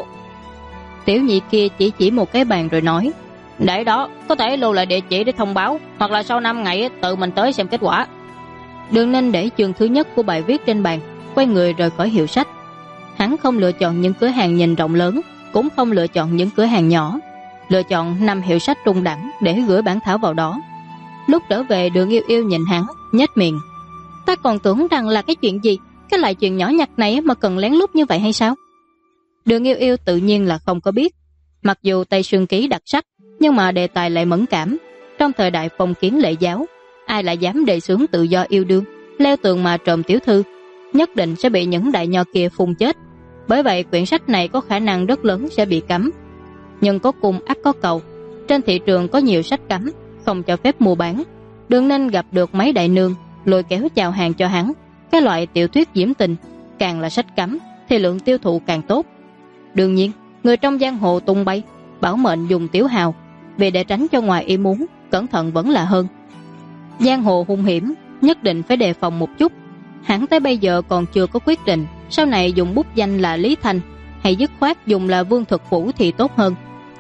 Tiểu nhị kia chỉ một cái bàn rồi nói: để đó, có thể lưu lại địa chỉ để thông báo, hoặc là sau 5 ngày tự mình tới xem kết quả. Đường Ninh để chương thứ nhất của bài viết trên bàn, quay người rời khỏi hiệu sách. Hắn không lựa chọn những cửa hàng nhìn rộng lớn, cũng không lựa chọn những cửa hàng nhỏ, lựa chọn 5 hiệu sách trung đẳng để gửi bản thảo vào đó. Lúc trở về, Đường Yêu Yêu nhìn hắn, nhếch miệng: ta còn tưởng rằng là cái chuyện gì, cái loại chuyện nhỏ nhặt này mà cần lén lút như vậy hay sao? Đường Yêu Yêu tự nhiên là không có biết. Mặc dù Tây Sương Ký đặc sắc, nhưng mà đề tài lại mẫn cảm. Trong thời đại phong kiến lệ giáo, ai lại dám đề xướng tự do yêu đương, leo tường mà trộm tiểu thư, nhất định sẽ bị những đại nho kia phun chết. Bởi vậy quyển sách này có khả năng rất lớn sẽ bị cấm. Nhưng có cung ắt có cầu, trên thị trường có nhiều sách cấm, không cho phép mua bán. Đường Ninh gặp được mấy đại nương, lôi kéo chào hàng cho hắn. Cái loại tiểu thuyết diễm tình, càng là sách cấm thì lượng tiêu thụ càng tốt. Đương nhiên, người trong giang hồ tung bay, bảo mệnh dùng tiểu hào, vì để tránh cho ngoài ý muốn, cẩn thận vẫn là hơn. Giang hồ hung hiểm, nhất định phải đề phòng một chút. Hắn tới bây giờ còn chưa có quyết định sau này dùng bút danh là Lý Thanh hay dứt khoát dùng là Vương Thực Phủ thì tốt hơn.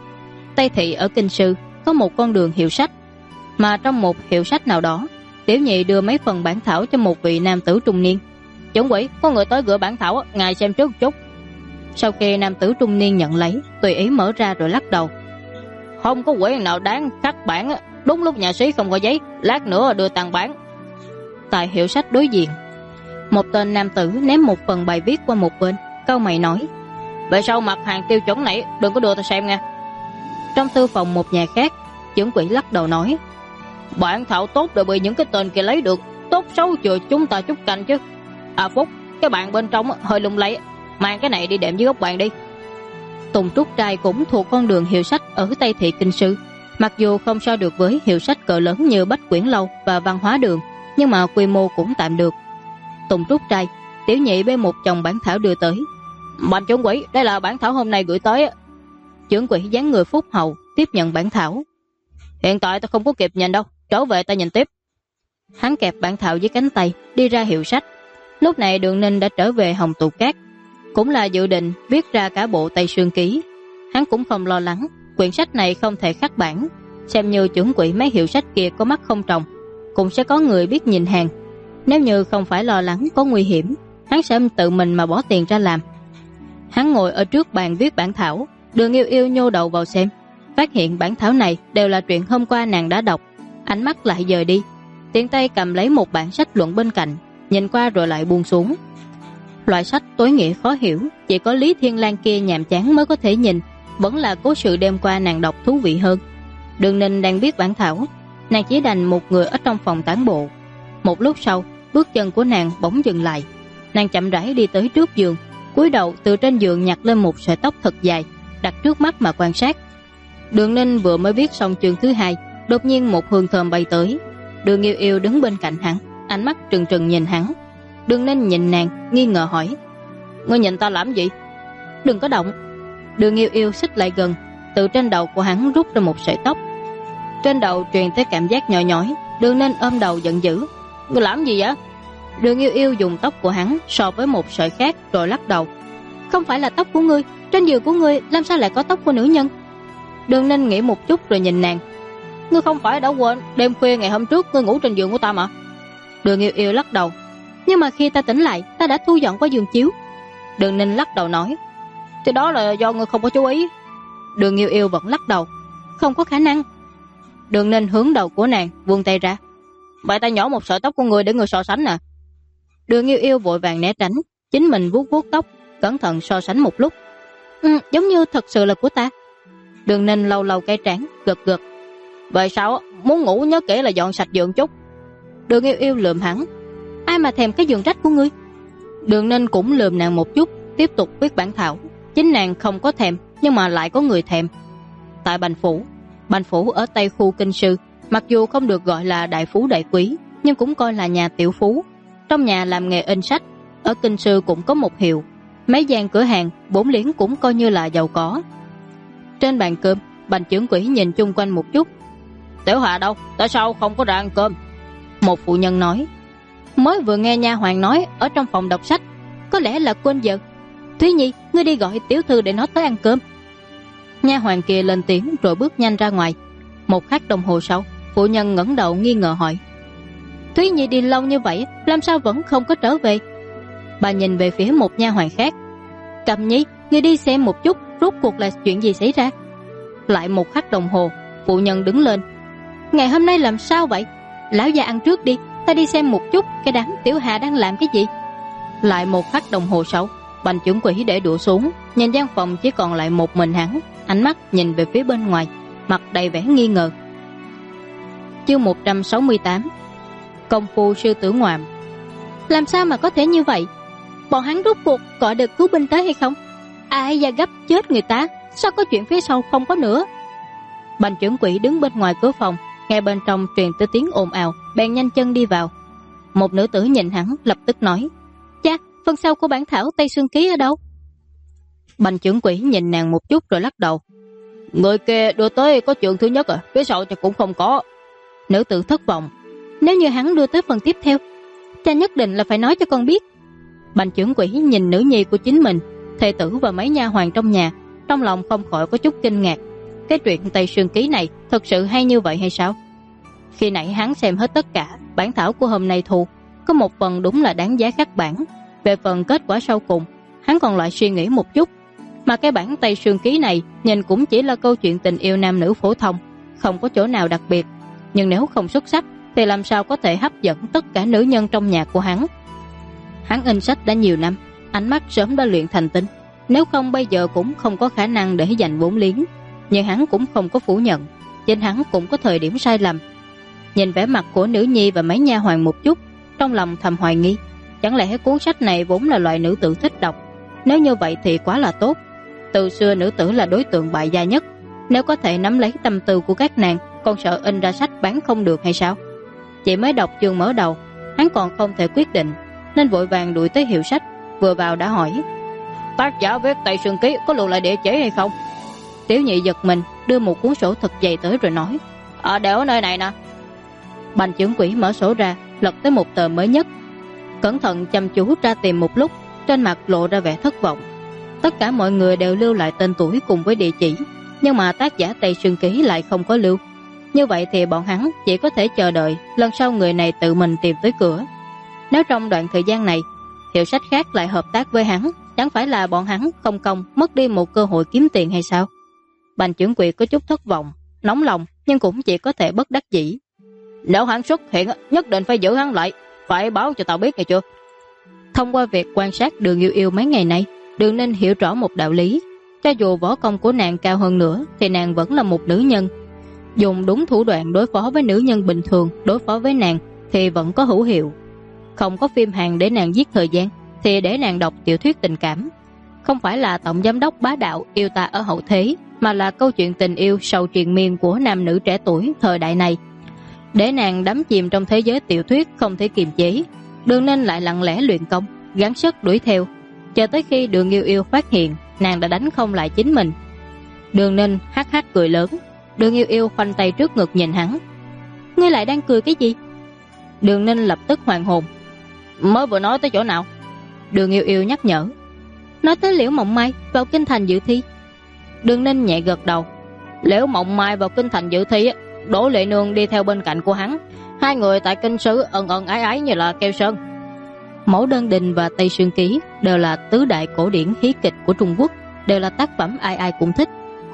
Tây thị ở kinh sư có một con đường hiệu sách, mà trong một hiệu sách nào đó, tiểu nhị đưa mấy phần bản thảo cho một vị nam tử trung niên. Chuẩn quỷ, có người tới gửi bản thảo, ngài xem trước một chút. Sau khi nam tử trung niên nhận lấy, tùy ý mở ra rồi lắc đầu: không có quyển nào đáng khắc bản, đúng lúc nhà sĩ không có giấy, lát nữa đưa tặng bản. Tại hiệu sách đối diện, một tên nam tử ném một phần bài viết qua một bên, cau mày nói: về sau mặt hàng tiêu chuẩn này đừng có đưa ta xem nha. Trong thư phòng một nhà khác, trưởng quỹ lắc đầu nói: bản thảo tốt đều bị những cái tên kia lấy được, tốt xấu chừa chúng ta chút canh chứ. À Phúc, cái bàn bên trong hơi lung lay, mang cái này đi đệm dưới góc bàn đi. Tùng Trúc Trai cũng thuộc con đường hiệu sách ở Tây thị kinh sư, mặc dù không so được với hiệu sách cỡ lớn như Bách Quyển Lâu và Văn Hóa Đường, nhưng mà quy mô cũng tạm được. Tùng Trúc Trai, tiểu nhị bê một chồng bản thảo đưa tới: bạch trưởng quỹ, đây là bản thảo hôm nay gửi tới. Trưởng quỹ dáng người phúc hậu tiếp nhận bản thảo: hiện tại ta không có kịp nhìn đâu, trở về ta nhìn tiếp. Hắn kẹp bản thảo dưới cánh tay, đi ra hiệu sách. Lúc này Đường Ninh đã trở về Hồng Tụ Cát, cũng là dự định viết ra cả bộ Tây Sương Ký. Hắn cũng không lo lắng quyển sách này không thể khắc bản, xem như trưởng quỹ mấy hiệu sách kia có mắt không tròng, cũng sẽ có người biết nhìn hàng. Nếu như không phải lo lắng có nguy hiểm, hắn sẽ tự mình mà bỏ tiền ra làm. Hắn ngồi ở trước bàn viết bản thảo. Đường Yêu Yêu nhô đầu vào xem, phát hiện bản thảo này đều là chuyện hôm qua nàng đã đọc, ánh mắt lại dời đi, tiện tay cầm lấy một bản sách luận bên cạnh, nhìn qua rồi lại buông xuống. Loại sách tối nghĩa khó hiểu, chỉ có Lý Thiên Lang kia nhàm chán mới có thể nhìn, vẫn là cố sự đêm qua nàng đọc thú vị hơn. Đường Ninh đang viết bản thảo, nàng chỉ đành một người ở trong phòng tản bộ. Một lúc sau, bước chân của nàng bỗng dừng lại. Nàng chậm rãi đi tới trước giường, cúi đầu từ trên giường nhặt lên một sợi tóc thật dài, đặt trước mắt mà quan sát. Đường Ninh vừa mới viết xong chương thứ 2, đột nhiên một hương thơm bay tới. Đường Yêu Yêu đứng bên cạnh hắn, ánh mắt trừng trừng nhìn hắn. Đường Ninh nhìn nàng, nghi ngờ hỏi: ngươi nhìn ta làm gì? Đừng có động. Đường Yêu Yêu xích lại gần, từ trên đầu của hắn rút ra một sợi tóc. Trên đầu truyền tới cảm giác nhói nhói. Đường Ninh ôm đầu giận dữ: ngươi làm gì vậy? Đường Yêu Yêu dùng tóc của hắn so với một sợi khác rồi lắc đầu: không phải là tóc của ngươi, trên giường của ngươi làm sao lại có tóc của nữ nhân? Đường Ninh nghĩ một chút rồi nhìn nàng: ngươi không phải đã quên đêm khuya ngày hôm trước ngươi ngủ trên giường của ta mà? Đường Yêu Yêu lắc đầu: nhưng mà khi ta tỉnh lại, ta đã thu dọn qua giường chiếu. Đường Ninh lắc đầu nói: thì đó là do ngươi không có chú ý. Đường Yêu Yêu vẫn lắc đầu. Không có khả năng. Đường Ninh hướng đầu của nàng vươn tay ra. Vậy ta nhỏ một sợi tóc của người để người so sánh nè. Đường Yêu Yêu vội vàng né tránh, chính mình vuốt vuốt tóc, cẩn thận so sánh một lúc. Giống như thật sự là của ta. Đường Ninh lâu lâu cái trán, gật gật. Vậy sao, muốn ngủ nhớ kỹ là dọn sạch giường chút. Đường Yêu Yêu lườm hắn. Ai mà thèm cái giường rách của ngươi. Đường Ninh cũng lườm nàng một chút, tiếp tục viết bản thảo. Chính nàng không có thèm, nhưng mà lại có người thèm. Tại Bành Phủ ở Tây khu Kinh Sư, mặc dù không được gọi là đại phú đại quý, nhưng cũng coi là nhà tiểu phú. Trong nhà làm nghề in sách, ở Kinh Sư cũng có một hiệu. Mấy gian cửa hàng, bốn liếng cũng coi như là giàu có. Trên bàn cơm, Bành trưởng quỹ nhìn chung quanh một chút. Tiểu Hạ đâu? Tại sao không có ra ăn cơm? Một phụ nhân nói. Mới vừa nghe nha hoàn nói ở trong phòng đọc sách, có lẽ là quên giờ. Thúy Nhi, ngươi đi gọi tiểu thư để nó tới ăn cơm. Nha hoàn kia lên tiếng rồi bước nhanh ra ngoài. Một khắc đồng hồ sau, phụ nhân ngẩng đầu nghi ngờ hỏi. Thúy Nhi đi lâu như vậy, làm sao vẫn không có trở về? Bà nhìn về phía một nha hoàn khác. Cẩm Nhi, ngươi đi xem một chút, rốt cuộc là chuyện gì xảy ra? Lại một khắc đồng hồ, phụ nhân đứng lên. Ngày hôm nay làm sao vậy? Lão già ăn trước đi, ta đi xem một chút cái đám tiểu hạ đang làm cái gì. Lại một khắc đồng hồ sau, Bành trưởng quỹ để đũa xuống, nhìn gian phòng chỉ còn lại một mình hắn, ánh mắt nhìn về phía bên ngoài, mặt đầy vẻ nghi ngờ. Chương 168. Công phu sư tử ngoạm. Làm sao mà có thể như vậy? Bọn hắn rốt cuộc gọi được cứu binh tới hay không? Ai da gấp chết người ta, sao có chuyện phía sau không có nữa? Bành trưởng quỹ đứng bên ngoài cửa phòng, nghe bên trong truyền tới tiếng ồn ào, bèn nhanh chân đi vào. Một nữ tử nhìn hắn lập tức nói. Cha, phần sau của bản thảo Tây Sương Ký ở đâu? Bành trưởng quỹ nhìn nàng một chút rồi lắc đầu. Người kia đưa tới có chuyện thứ nhất phía sau thì cũng không có. Nữ tử thất vọng. Nếu như hắn đưa tới phần tiếp theo, cha nhất định là phải nói cho con biết. Bành trưởng quỹ nhìn nữ nhi của chính mình, thê tử và mấy nha hoàn trong nhà, trong lòng không khỏi có chút kinh ngạc. Cái chuyện Tây Sương Ký này thật sự hay như vậy hay sao? Khi nãy hắn xem hết tất cả bản thảo của hôm nay thu, có một phần đúng là đáng giá khắc bản. Về phần kết quả sau cùng, hắn còn lại suy nghĩ một chút. Mà cái bản Tây Sương Ký này nhìn cũng chỉ là câu chuyện tình yêu nam nữ phổ thông, không có chỗ nào đặc biệt. Nhưng nếu không xuất sắc thì làm sao có thể hấp dẫn tất cả nữ nhân trong nhà của hắn? Hắn in sách đã nhiều năm, ánh mắt sớm đã luyện thành tinh, nếu không bây giờ cũng không có khả năng để giành vốn liếng. Nhưng hắn cũng không có phủ nhận, chính hắn cũng có thời điểm sai lầm. Nhìn vẻ mặt của nữ nhi và mấy nha hoàn một chút, trong lòng thầm hoài nghi, chẳng lẽ cuốn sách này vốn là loại nữ tử thích đọc? Nếu như vậy thì quá là tốt. Từ xưa nữ tử là đối tượng bại gia nhất, nếu có thể nắm lấy tâm tư của các nàng, còn sợ in ra sách bán không được hay sao? Chỉ mới đọc chương mở đầu, hắn còn không thể quyết định, nên vội vàng đuổi tới hiệu sách, vừa vào đã hỏi. Tác giả viết Tây Sương Ký có lưu lại địa chỉ hay không? Tiểu nhị giật mình, đưa một cuốn sổ thật dày tới rồi nói. Để ở nơi này nè. Bành trưởng quỹ mở sổ ra, lật tới một tờ mới nhất, cẩn thận chăm chú ra tìm một lúc, trên mặt lộ ra vẻ thất vọng. Tất cả mọi người đều lưu lại tên tuổi cùng với địa chỉ, nhưng mà tác giả Tây Sương Ký lại không có lưu. Như vậy thì bọn hắn chỉ có thể chờ đợi lần sau người này tự mình tìm tới cửa. Nếu trong đoạn thời gian này hiệu sách khác lại hợp tác với hắn, chẳng phải là bọn hắn không công mất đi một cơ hội kiếm tiền hay sao? Bành trưởng quỹ có chút thất vọng, nóng lòng, nhưng cũng chỉ có thể bất đắc dĩ. Nếu hắn xuất hiện nhất định phải giữ hắn lại, phải báo cho tao biết nghe chưa? Thông qua việc quan sát Đường Yêu Yêu mấy ngày nay, Đường Ninh hiểu rõ một đạo lý. Cho dù võ công của nàng cao hơn nữa thì nàng vẫn là một nữ nhân. Dùng đúng thủ đoạn đối phó với nữ nhân bình thường, đối phó với nàng thì vẫn có hữu hiệu. Không có phim Hàn để nàng giết thời gian, thì để nàng đọc tiểu thuyết tình cảm. Không phải là tổng giám đốc bá đạo yêu ta ở hậu thế, mà là câu chuyện tình yêu sầu triền miên của nam nữ trẻ tuổi thời đại này. Để nàng đắm chìm trong thế giới tiểu thuyết không thể kiềm chế, Đường Ninh lại lặng lẽ luyện công, gắng sức đuổi theo. Chờ tới khi Đường Yêu Yêu phát hiện, nàng đã đánh không lại chính mình. Đường Ninh hắc hắc cười lớn. Đường Yêu Yêu khoanh tay trước ngực nhìn hắn. Ngươi lại đang cười cái gì? Đường Ninh lập tức hoàn hồn. Mới vừa nói tới chỗ nào? Đường Yêu Yêu nhắc nhở. Nói tới Liễu Mộng Mai vào kinh thành dự thi. Đường Ninh nhẹ gật đầu. Liễu Mộng Mai vào kinh thành dự thi, Đỗ Lệ Nương đi theo bên cạnh của hắn. Hai người tại kinh sứ ân ân ái ái như là keo sơn. Mẫu Đơn Đình và Tây Sương Ký đều là tứ đại cổ điển hí kịch của Trung Quốc, đều là tác phẩm ai ai cũng thích,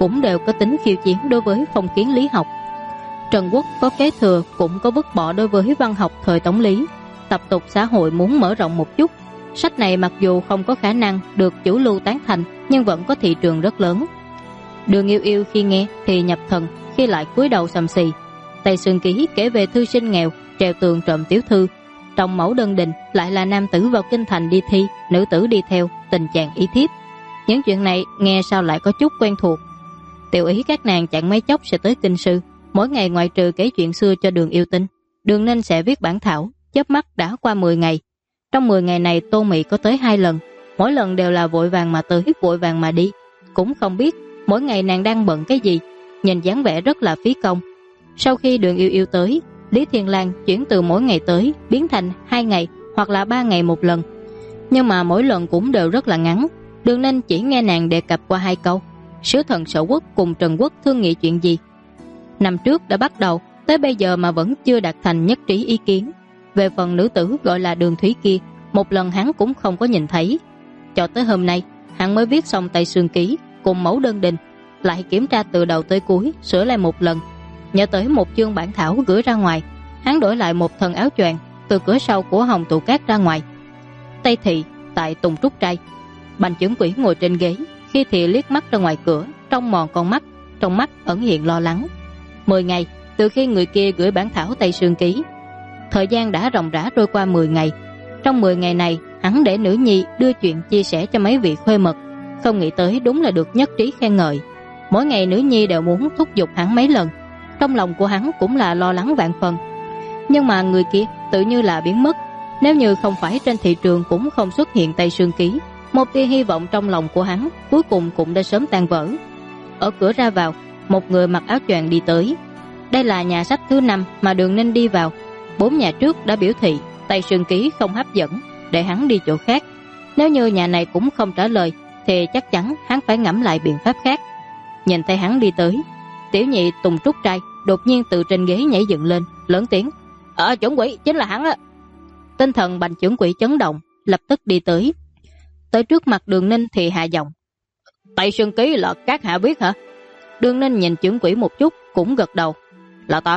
cũng đều có tính khiêu chiến đối với phong kiến lý học. Trần Quốc có kế thừa cũng có vứt bỏ đối với văn học thời Tống Lý. Tập tục xã hội muốn mở rộng một chút. Sách này mặc dù không có khả năng được chủ lưu tán thành, nhưng vẫn có thị trường rất lớn. Đường Yêu Yêu khi nghe thì nhập thần, khi lại cúi đầu sầm xì. Tây Sương Ký kể về thư sinh nghèo treo tường trộm tiểu thư, trong mẫu đơn đình lại là nam tử vào kinh thành đi thi, nữ tử đi theo, tình trạng ý thiếp. Những chuyện này nghe sao lại có chút quen thuộc. Tiểu ý các nàng chẳng mấy chốc sẽ tới kinh sư, mỗi ngày ngoại trừ kể chuyện xưa cho Đường Yêu Tinh, Đường Ninh sẽ viết bản thảo. Chớp mắt đã qua 10 ngày. Trong 10 ngày này Tô Mị có tới 2 lần, mỗi lần đều là vội vàng mà tới, vội vàng mà đi. Cũng không biết mỗi ngày nàng đang bận cái gì, nhìn dáng vẻ rất là phí công. Sau khi Đường Yêu Yêu tới, Lý Thiên Lang chuyển từ mỗi ngày tới biến thành 2 ngày hoặc là 3 ngày một lần. Nhưng mà mỗi lần cũng đều rất là ngắn. Đường Ninh chỉ nghe nàng đề cập qua 2 câu. Sứ thần Sở Quốc cùng Trần Quốc thương nghị chuyện gì. Năm trước đã bắt đầu, tới bây giờ mà vẫn chưa đạt thành nhất trí ý kiến. Về phần nữ tử gọi là Đường Thúy kia, một lần hắn cũng không có nhìn thấy. Cho tới hôm nay, hắn mới viết xong Tây Sương Ký cùng mẫu đơn đình, lại kiểm tra từ đầu tới cuối, sửa lại một lần. Nhớ tới một chương bản thảo gửi ra ngoài, hắn đổi lại một thân áo choàng, từ cửa sau của Hồng Tụ Cát ra ngoài. Tây thị tại Tùng Trúc Trai, Bành Chưởng Quỷ ngồi trên ghế, khi thì liếc mắt ra ngoài cửa, trông mòn con mắt, trong mắt ẩn hiện lo lắng. 10 ngày từ khi người kia gửi bản thảo Tây Sương Ký, thời gian đã ròng rã trôi qua 10 ngày. Trong 10 ngày này, hắn để nữ nhi đưa chuyện chia sẻ cho mấy vị khuê mật, không nghĩ tới đúng là được nhất trí khen ngợi. Mỗi ngày nữ nhi đều muốn thúc giục hắn mấy lần, trong lòng của hắn cũng là lo lắng vạn phần. Nhưng mà người kia tự như là biến mất, nếu như không phải trên thị trường cũng không xuất hiện Tây Sương Ký. Một tia hy vọng trong lòng của hắn cuối cùng cũng đã sớm tan vỡ. Ở cửa ra vào, một người mặc áo choàng đi tới. Đây là nhà sách thứ 5 mà Đường Ninh đi vào. 4 nhà trước đã biểu thị Tây Sương Ký không hấp dẫn, để hắn đi chỗ khác. Nếu như nhà này cũng không trả lời thì chắc chắn hắn phải ngẫm lại biện pháp khác. Nhìn thấy hắn đi tới, tiểu nhị Tùng Trúc Trai đột nhiên từ trên ghế nhảy dựng lên, lớn tiếng: Chưởng Quỷ, chính là hắn á. Tinh thần Bành Chưởng Quỷ chấn động, lập tức đi tới. Tới trước mặt Đường Ninh thì hạ giọng: Tây Sương Ký là các hạ viết hả? Đường Ninh nhìn Chưởng Quỷ một chút, cũng gật đầu: Là ta.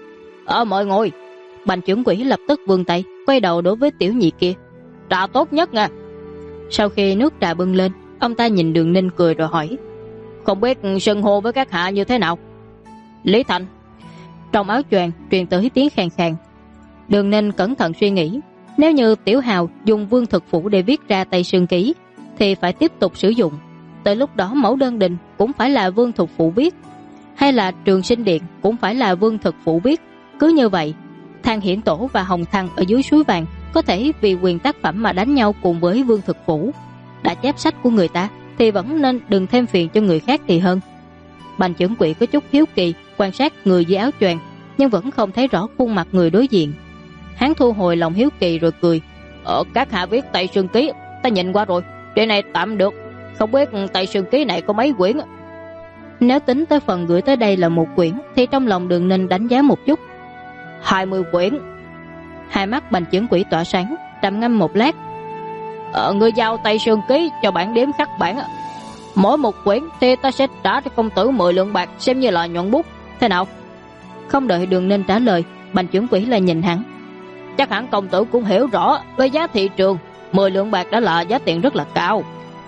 Mời ngồi. Bành Chưởng Quỷ lập tức vươn tay, quay đầu đối với tiểu nhị kia: Trà tốt nhất nha. Sau khi nước trà bưng lên, ông ta nhìn Đường Ninh cười rồi hỏi: Không biết xưng hô với các hạ như thế nào? Lý Thành. Trong áo choàng truyền tới tiếng khàn khàn. Đường Ninh cẩn thận suy nghĩ, nếu như Tiểu Hào dùng Vương Thực Phủ để viết ra Tây Sương Ký thì phải tiếp tục sử dụng. Tới lúc đó mẫu đơn đình cũng phải là Vương Thực Phủ viết, hay là Trường Sinh Điện cũng phải là Vương Thực Phủ viết. Cứ như vậy, Thang Hiển Tổ và Hồng Thăng ở dưới suối vàng có thể vì quyền tác phẩm mà đánh nhau cùng với Vương Thực Phủ. Đã chép sách của người ta thì vẫn nên đừng thêm phiền cho người khác thì hơn. Bành Chưởng Quỷ có chút hiếu kỳ quan sát người dưới áo choàng, nhưng vẫn không thấy rõ khuôn mặt người đối diện. Hắn thu hồi lòng hiếu kỳ rồi cười: Các hạ viết Tây Sương Ký, ta nhìn qua rồi, chuyện này tạm được. Không biết Tây Sương Ký này có mấy quyển? Nếu tính tới phần gửi tới đây là 1 quyển thì trong lòng Đường Ninh đánh giá một chút: 20 quyển. Hai mắt Bành Chưởng Quỷ tỏa sáng, trầm ngâm một lát: Ngươi giao Tây Sương Ký cho bản điếm khắc bản, mỗi 1 quyển thì ta sẽ trả cho công tử 10 lượng bạc xem như là nhuận bút, thế nào? Không đợi Đường Ninh trả lời, Bành Chưởng Quỷ lại nhìn hắn: Chắc hẳn công tử cũng hiểu rõ về giá thị trường, 10 lượng bạc đã là giá tiền rất là cao.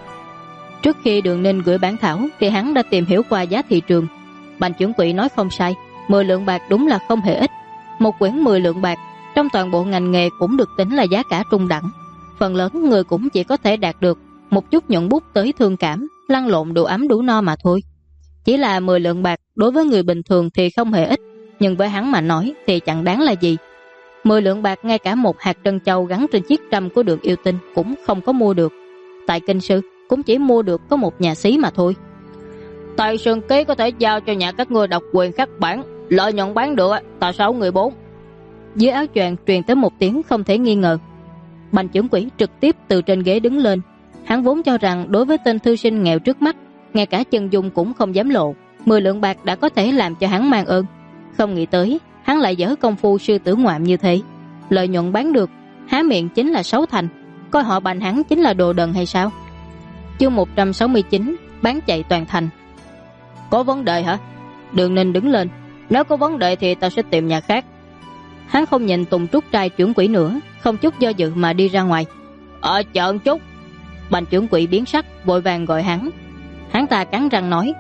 Trước khi Đường Ninh gửi bản thảo thì hắn đã tìm hiểu qua giá thị trường. Bành Chưởng Quỷ nói không sai, 10 lượng bạc đúng là không hề ít. 1 quyển 10 lượng bạc trong toàn bộ ngành nghề cũng được tính là giá cả trung đẳng. Phần lớn người cũng chỉ có thể đạt được một chút nhuận bút tới thương cảm, lăn lộn đủ ấm đủ no mà thôi. Chỉ là 10 lượng bạc đối với người bình thường thì không hề ít, nhưng với hắn mà nói thì chẳng đáng là gì. 10 lượng bạc ngay cả một hạt trân châu gắn trên chiếc trâm của Đường Yêu Tinh cũng không có mua được. Tại kinh sư cũng chỉ mua được có một nhà xí mà thôi. Tây Sương Ký có thể giao cho nhà các ngươi độc quyền khắc bản, lợi nhuận bán được ta 6 người 4. Dưới áo choàng truyền tới một tiếng không thể nghi ngờ. Bành Chưởng Quỷ trực tiếp từ trên ghế đứng lên. Hắn vốn cho rằng đối với tên thư sinh nghèo trước mắt, ngay cả chân dung cũng không dám lộ, 10 lượng bạc đã có thể làm cho hắn mang ơn. Không nghĩ tới hắn lại dở công phu sư tử ngoạm như thế. Lợi nhuận bán được, há miệng chính là 6 thành. Coi họ Bành hắn chính là đồ đần hay sao? Chương 169 bán chạy toàn thành. Có vấn đề hả? Đường Ninh đứng lên. Nếu có vấn đề thì ta sẽ tìm nhà khác. Hắn không nhìn Tùng Trúc trai trưởng quỹ nữa, không chút do dự mà đi ra ngoài. Chờ một chút. Bành trưởng quỹ biến sắc, vội vàng gọi hắn. Hắn ta cắn răng nói: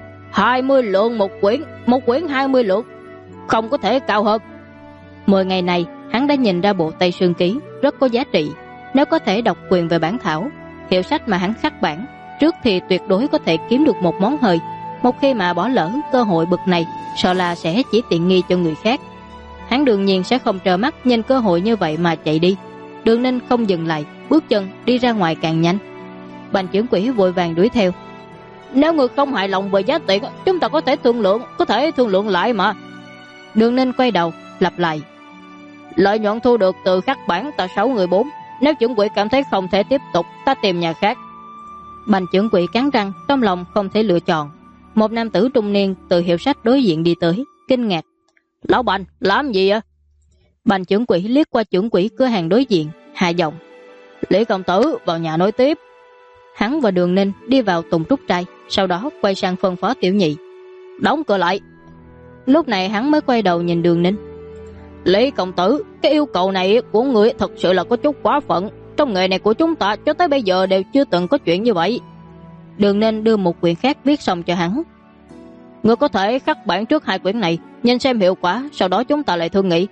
20 lượng một quyển 20 lượng, không có thể cao hơn. 10 ngày này hắn đã nhìn ra bộ Tây Sương Ký rất có giá trị. Nếu có thể đọc quyền về bản thảo, hiệu sách mà hắn khắc bản trước thì tuyệt đối có thể kiếm được một món hời. Một khi mà bỏ lỡ cơ hội bực này, sợ là sẽ chỉ tiện nghi cho người khác. Hắn đương nhiên sẽ không trơ mắt nhìn cơ hội như vậy mà chạy đi. Đường Ninh không dừng lại, bước chân đi ra ngoài càng nhanh. Bành trưởng quỹ vội vàng đuổi theo. Nếu người không hài lòng về giá tiền, chúng ta có thể thương lượng lại mà. Đường Ninh quay đầu lặp lại: lợi nhuận thu được từ khắc bản ta 6 người 4. Nếu trưởng quỹ cảm thấy không thể tiếp tục, ta tìm nhà khác. Bành trưởng quỹ cắn răng, trong lòng không thể lựa chọn. Một nam tử trung niên từ hiệu sách đối diện đi tới, kinh ngạc: Lão Bành, làm gì vậy? Bành trưởng quỹ liếc qua trưởng quỹ cửa hàng đối diện, hạ giọng: Lý công tử vào nhà nói tiếp. Hắn và Đường Ninh đi vào Tùng Trúc trai, sau đó quay sang phân phó Tiểu Nhị: đóng cửa lại. Lúc này hắn mới quay đầu nhìn Đường Ninh: Lý công tử, cái yêu cầu này của người thật sự là có chút quá phận. Trong nghề này của chúng ta cho tới bây giờ đều chưa từng có chuyện như vậy. Đường Ninh đưa một quyển khác viết xong cho hắn. Người có thể khắc bản trước 2 quyển này, nhìn xem hiệu quả, sau đó chúng ta lại thương nghị.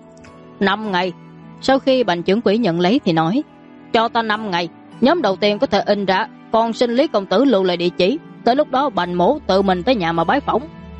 5 ngày. Sau khi Bành trưởng quỹ nhận lấy thì nói: cho ta 5 ngày, nhóm đầu tiên có thể in ra, còn xin Lý công tử lưu lại địa chỉ. Tới lúc đó Bành mổ tự mình tới nhà mà bái phỏng.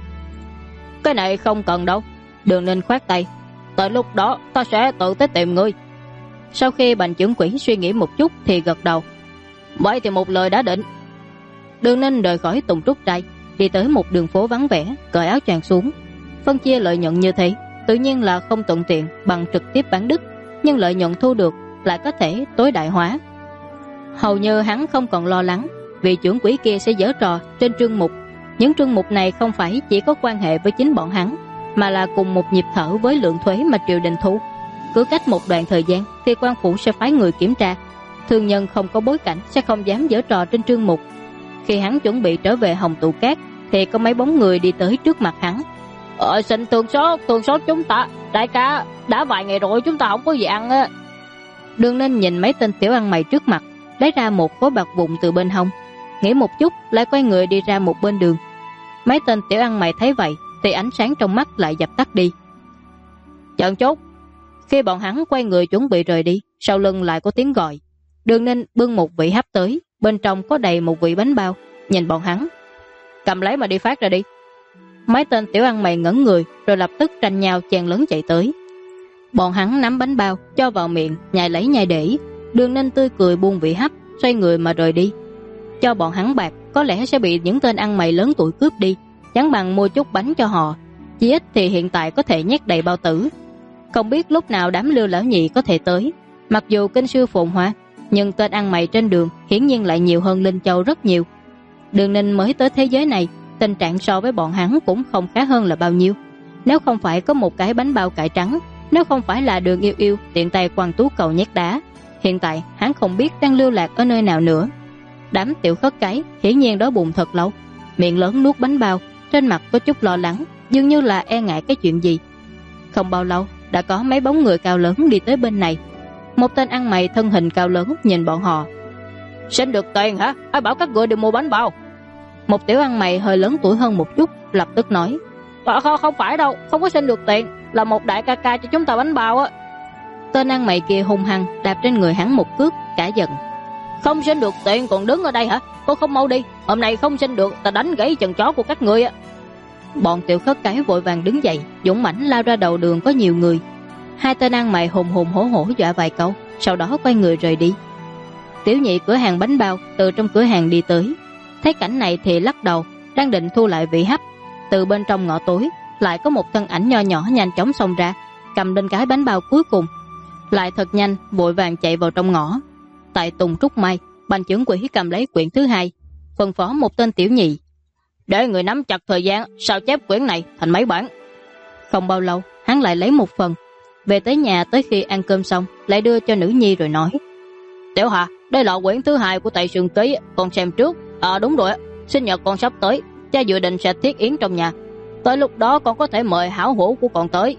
Cái này không cần đâu. Đường Ninh khoát tay: tới lúc đó ta sẽ tự tới tìm ngươi. Sau khi Bành trưởng quỹ suy nghĩ một chút thì gật đầu: vậy thì một lời đã định. Đường Ninh rời khỏi Tùng Trúc trai, đi tới một đường phố vắng vẻ, cởi áo choàng xuống. Phân chia lợi nhuận như thế tự nhiên là không thuận tiện bằng trực tiếp bán đứt, nhưng lợi nhuận thu được lại có thể tối đại hóa. Hầu như hắn không còn lo lắng vì trưởng quỹ kia sẽ giở trò trên trương mục. Những trương mục này không phải chỉ có quan hệ với chính bọn hắn, mà là cùng một nhịp thở với lượng thuế mà triều đình thu. Cứ cách một đoạn thời gian thì quan phủ sẽ phái người kiểm tra. Thương nhân không có bối cảnh sẽ không dám giở trò trên trương mục. Khi hắn chuẩn bị trở về Hồng Tụ Cát thì có mấy bóng người đi tới trước mặt hắn. Xin thương xót chúng ta. Đại ca, đã vài ngày rồi chúng ta không có gì ăn á. Đường Ninh nhìn mấy tên tiểu ăn mày trước mặt, lấy ra một khối bạc vụn từ bên hông, nghĩ một chút lại quay người đi ra một bên đường. Mấy tên tiểu ăn mày thấy vậy thì ánh sáng trong mắt lại dập tắt đi. Chờ chút. Khi bọn hắn quay người chuẩn bị rời đi, sau lưng lại có tiếng gọi. Đường Ninh bưng một vị hấp tới, bên trong có đầy một vị bánh bao, nhìn bọn hắn: cầm lấy mà đi phát ra đi. Mấy tên tiểu ăn mày ngẩn người rồi lập tức tranh nhau chen lớn chạy tới. Bọn hắn nắm bánh bao cho vào miệng, nhai lấy nhai để. Đường Ninh tươi cười buông vị hấp, xoay người mà rời đi. Cho bọn hắn bạc có lẽ sẽ bị những tên ăn mày lớn tuổi cướp đi, chẳng bằng mua chút bánh cho họ, chỉ ít thì hiện tại có thể nhét đầy bao tử. Không biết lúc nào đám Lưu lão nhị có thể tới. Mặc dù kinh sư phồn hoa, nhưng tên ăn mày trên đường hiển nhiên lại nhiều hơn Linh Châu rất nhiều. Đường Ninh mới tới thế giới này, tình trạng so với bọn hắn cũng không khá hơn là bao nhiêu. Nếu không phải có một cái bánh bao cải trắng, nếu không phải là Đường Yêu Yêu tiện tay quăng tú cầu nhét đá, hiện tại hắn không biết đang lưu lạc ở nơi nào nữa. Đám tiểu khất cái hiển nhiên đói bụng thật lâu, miệng lớn nuốt bánh bao, trên mặt có chút lo lắng, dường như là e ngại cái chuyện gì. Không bao lâu đã có mấy bóng người cao lớn đi tới bên này. Một tên ăn mày thân hình cao lớn nhìn bọn họ: xin được tiền hả? Ai bảo các người đi mua bánh bao? Một tiểu ăn mày hơi lớn tuổi hơn một chút lập tức nói: không phải đâu, không có xin được tiền, là một đại ca ca cho chúng ta bánh bao á. Tên ăn mày kia hung hăng đạp trên người hắn một cước, cả giận: không xin được tiền còn đứng ở đây hả? Cô không mau đi, hôm nay không xin được ta đánh gãy chân chó của các ngươi á. Bọn tiểu khất cái vội vàng đứng dậy, dũng mãnh lao ra đầu đường có nhiều người. Hai tên ăn mày hùng hùng hổ hổ dọa vài câu, sau đó quay người rời đi. Tiểu nhị cửa hàng bánh bao từ trong cửa hàng đi tới, thấy cảnh này thì lắc đầu, đang định thu lại vị hấp. Từ bên trong ngõ tối lại có một thân ảnh nho nhỏ nhanh chóng xông ra, cầm lên cái bánh bao cuối cùng, lại thật nhanh vội vàng chạy vào trong ngõ. Tại Tùng Trúc Mai, Bành trưởng quỹ cầm lấy quyển thứ 2, phân phó một tên tiểu nhị: để người nắm chặt thời gian sao chép quyển này thành mấy bản. Không bao lâu hắn lại lấy một phần về tới nhà, tới khi ăn cơm xong lại đưa cho nữ nhi rồi nói: Tiểu Hà, đây là quyển thứ 2 của Tây Sương Ký, con xem trước. Đúng rồi, sinh nhật con sắp tới, cha dự định sẽ thiết yến trong nhà. Tới lúc đó con có thể mời hảo hữu của con tới.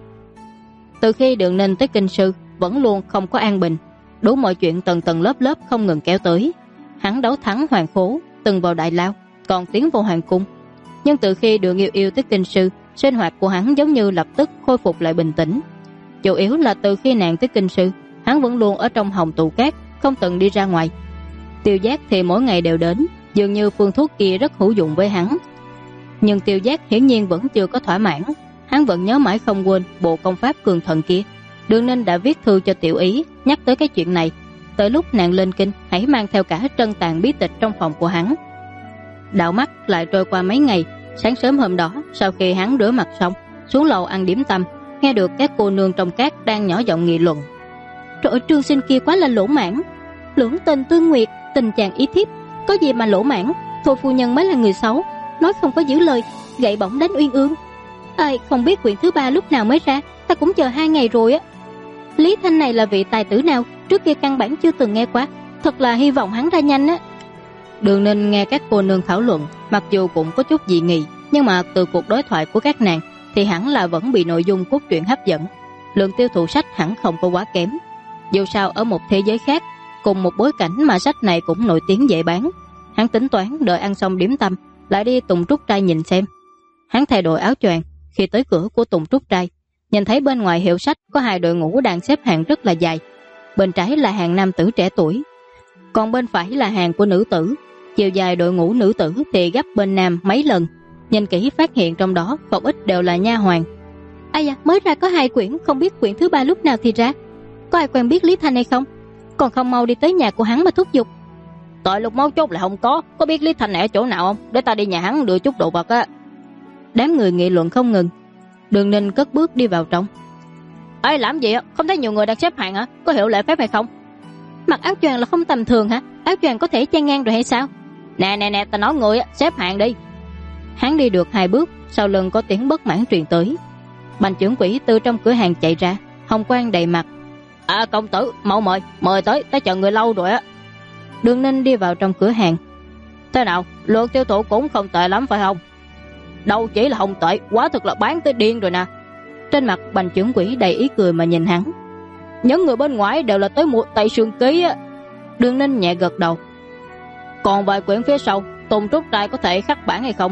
Từ khi Đường Ninh tới kinh sư, vẫn luôn không có an bình, đủ mọi chuyện tầng tầng lớp lớp không ngừng kéo tới. Hắn đấu thắng hoàng khố, từng vào đại lao, còn tiến vào hoàng cung. Nhưng từ khi Đường Yêu Yêu tới kinh sư, sinh hoạt của hắn giống như lập tức khôi phục lại bình tĩnh. Chủ yếu là từ khi nàng tới kinh sư, hắn vẫn luôn ở trong hồng tụ cát, không từng đi ra ngoài. Tiêu Giác thì mỗi ngày đều đến, dường như phương thuốc kia rất hữu dụng với hắn. Nhưng Tiêu Giác hiển nhiên vẫn chưa có thỏa mãn. Hắn vẫn nhớ mãi không quên bộ công pháp cường thần kia. Đường Ninh đã viết thư cho Tiểu Ý nhắc tới cái chuyện này. Tới lúc nàng lên kinh, hãy mang theo cả trân tàng bí tịch trong phòng của hắn. Đảo mắt lại trôi qua mấy ngày. Sáng sớm hôm đó, sau khi hắn rửa mặt xong, xuống lầu ăn điểm tâm, nghe được các cô nương trong cát đang nhỏ giọng nghị luận. Trời ơi, Trương Sinh kia quá là lỗ mãn. Lưỡng tình tương nguyệt, tình chàng ý thiếp, có gì mà lỗ mãn. Thôi phu nhân mới là người xấu, nói không có giữ lời, gậy bổng đánh uyên ương. Ai không biết quyển thứ 3 lúc nào mới ra, ta cũng chờ 2 ngày rồi á. Lý Thanh này là vị tài tử nào, trước kia căn bản chưa từng nghe qua, thật là hy vọng hắn ra nhanh á. Đường Ninh nghe các cô nương thảo luận, mặc dù cũng có chút dị nghị, nhưng mà từ cuộc đối thoại của các nàng thì hẳn là vẫn bị nội dung cốt truyện hấp dẫn. Lượng tiêu thụ sách hẳn không có quá kém. Dù sao ở một thế giới khác, cùng một bối cảnh mà sách này cũng nổi tiếng dễ bán. Hắn tính toán đợi ăn xong điểm tâm lại đi Tùng Trúc Trai nhìn xem. Hắn thay đổi áo choàng, khi tới cửa của Tùng Trúc Trai, nhìn thấy bên ngoài hiệu sách có 2 đội ngũ đang xếp hàng rất là dài. Bên trái là hàng nam tử trẻ tuổi, còn bên phải là hàng của nữ tử. Chiều dài đội ngũ nữ tử thì gấp bên nam mấy lần. Nhìn kỹ phát hiện trong đó không ít đều là nha hoàn. Ai da, mới ra có 2 quyển, không biết quyển thứ 3 lúc nào thì ra. Có ai quen biết Lý Thanh hay không? Còn không mau đi tới nhà của hắn mà thúc giục. Tội lúc máu chốt lại không có biết Lý Thanh này ở chỗ nào không? Để ta đi nhà hắn đưa chút đồ vật á. Đám người nghị luận không ngừng. Đường Ninh cất bước đi vào trong. Ê, làm gì á? Không thấy nhiều người đang xếp hàng hả? Có hiểu lễ phép hay không? Mặc áo choàng là không tầm thường hả? Áo choàng có thể che ngang rồi hay sao? Nè, ta nói người á, xếp hàng đi. Hắn đi được 2 bước, sau lưng có tiếng bất mãn truyền tới. Bành trưởng quỹ từ trong cửa hàng chạy ra, hồng quang đầy mặt. Công tử, mau mời tới, ta chờ người lâu rồi á. Đường Ninh đi vào trong cửa hàng. Thế nào, lượng tiêu thụ cũng không tệ lắm phải không? Đâu chỉ là không tệ, quá thực là bán tới điên rồi nè. Trên mặt Bành trưởng quỹ đầy ý cười mà nhìn hắn. Những người bên ngoài đều là tới mua Tây Sương Ký á. Đường Ninh nhẹ gật đầu. Còn vài quyển phía sau, Tùng Trúc Trai có thể khắc bản hay không?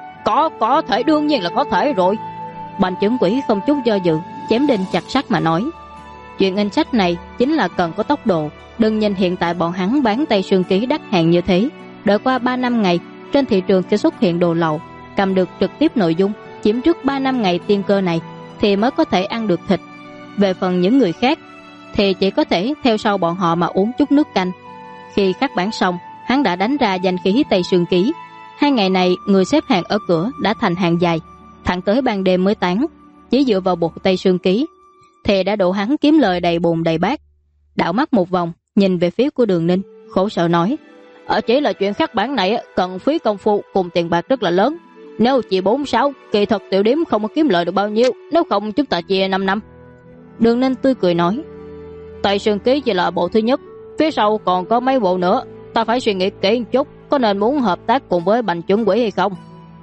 Có thể, đương nhiên là có thể rồi. Bành trưởng quỹ không chút do dự, chém đinh chặt sắt mà nói. Chuyện in sách này chính là cần có tốc độ. Đừng nhìn hiện tại bọn hắn bán Tây Sương Ký đắt hàng như thế, đợi qua 3-5 ngày trên thị trường sẽ xuất hiện đồ lậu. Cầm được trực tiếp nội dung, chiếm trước 3-5 ngày tiên cơ này thì mới có thể ăn được thịt. Về phần những người khác thì chỉ có thể theo sau bọn họ mà uống chút nước canh. Khi khắc bản xong, hắn đã đánh ra danh khí Tây Sương Ký. 2 ngày này người xếp hàng ở cửa đã thành hàng dài, thẳng tới ban đêm mới tán. Chỉ dựa vào bộ Tây Sương Ký thì đã đủ hắn kiếm lời đầy bồn đầy bát. Đảo mắt một vòng, nhìn về phía của Đường Ninh, khổ sở nói. Chỉ là chuyện khắc bản này cần phí công phu cùng tiền bạc rất là lớn. Nếu chỉ 4-6, kỳ thật tiểu điếm không có kiếm lợi được bao nhiêu, nếu không chúng ta chia 5 năm. Đường Ninh tươi cười nói. Tây Sương Ký chỉ là bộ thứ nhất, phía sau còn có mấy bộ nữa, ta phải suy nghĩ kỹ một chút, có nên muốn hợp tác cùng với Bành trưởng quỹ hay không.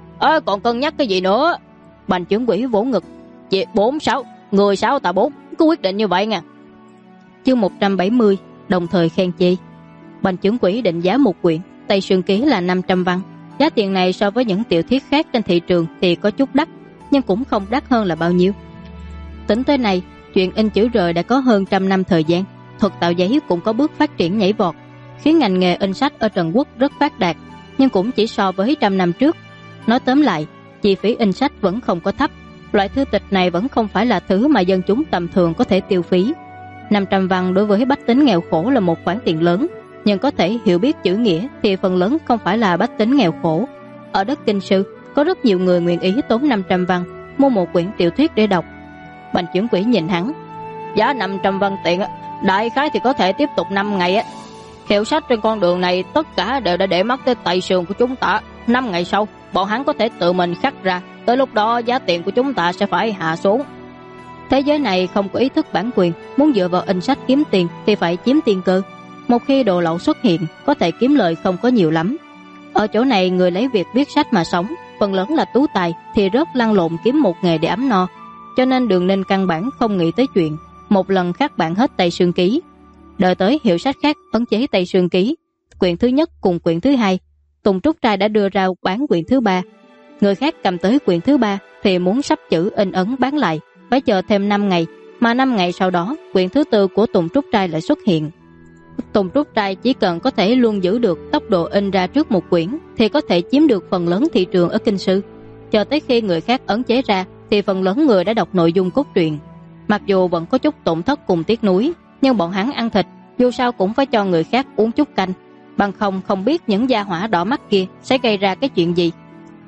Còn cân nhắc cái gì nữa? Bành trưởng quỹ vỗ ngực. Chỉ 4-6, người 6 ta 4, cứ quyết định như vậy nha. Chương 170, đồng thời khen chê. Bành trưởng quỹ định giá một quyển Tây Sương Ký là 500 văn. Giá tiền này so với những tiểu thuyết khác trên thị trường thì có chút đắt, nhưng cũng không đắt hơn là bao nhiêu. Tính tới này, chuyện in chữ rời đã có hơn 100 năm thời gian. Thuật tạo giấy cũng có bước phát triển nhảy vọt, khiến ngành nghề in sách ở Trần Quốc rất phát đạt, nhưng cũng chỉ so với 100 năm trước. Nói tóm lại, chi phí in sách vẫn không có thấp. Loại thư tịch này vẫn không phải là thứ mà dân chúng tầm thường có thể tiêu phí. 500 văn đối với bách tính nghèo khổ là một khoản tiền lớn, nhưng có thể hiểu biết chữ nghĩa thì phần lớn không phải là bách tính nghèo khổ. Ở đất Kinh Sư, có rất nhiều người nguyện ý tốn 500 văn mua một quyển tiểu thuyết để đọc. Bành trưởng quỹ nhìn hắn. Giá 500 văn tiền, đại khái thì có thể tiếp tục 5 ngày. Hiệu sách trên con đường này tất cả đều đã để mắt tới Tây Sương của chúng ta. 5 ngày sau, bọn hắn có thể tự mình khắc ra, tới lúc đó giá tiền của chúng ta sẽ phải hạ xuống. Thế giới này không có ý thức bản quyền, muốn dựa vào in sách kiếm tiền thì phải chiếm tiên cơ. Một khi đồ lậu xuất hiện, có thể kiếm lợi không có nhiều lắm. Ở chỗ này người lấy việc viết sách mà sống, phần lớn là tú tài thì rất lăn lộn kiếm một nghề để ấm no, cho nên Đường Ninh căn bản không nghĩ tới chuyện một lần khắc bản hết Tây Sương Ký. Đợi tới hiệu sách khác ấn chế Tây Sương Ký, quyển thứ nhất cùng quyển thứ hai, Tùng Trúc Trai đã đưa ra bán quyển thứ ba. Người khác cầm tới quyển thứ ba thì muốn sắp chữ in ấn bán lại, phải chờ thêm 5 ngày, mà 5 ngày sau đó quyển thứ tư của Tùng Trúc Trai lại xuất hiện. Tùng Trúc Trai chỉ cần có thể luôn giữ được tốc độ in ra trước một quyển thì có thể chiếm được phần lớn thị trường ở Kinh Sư. Chờ tới khi người khác ấn chế ra thì phần lớn người đã đọc nội dung cốt truyện. Mặc dù vẫn có chút tổn thất cùng tiếc nuối, nhưng bọn hắn ăn thịt dù sao cũng phải cho người khác uống chút canh, bằng không biết những gia hỏa đỏ mắt kia sẽ gây ra cái chuyện gì.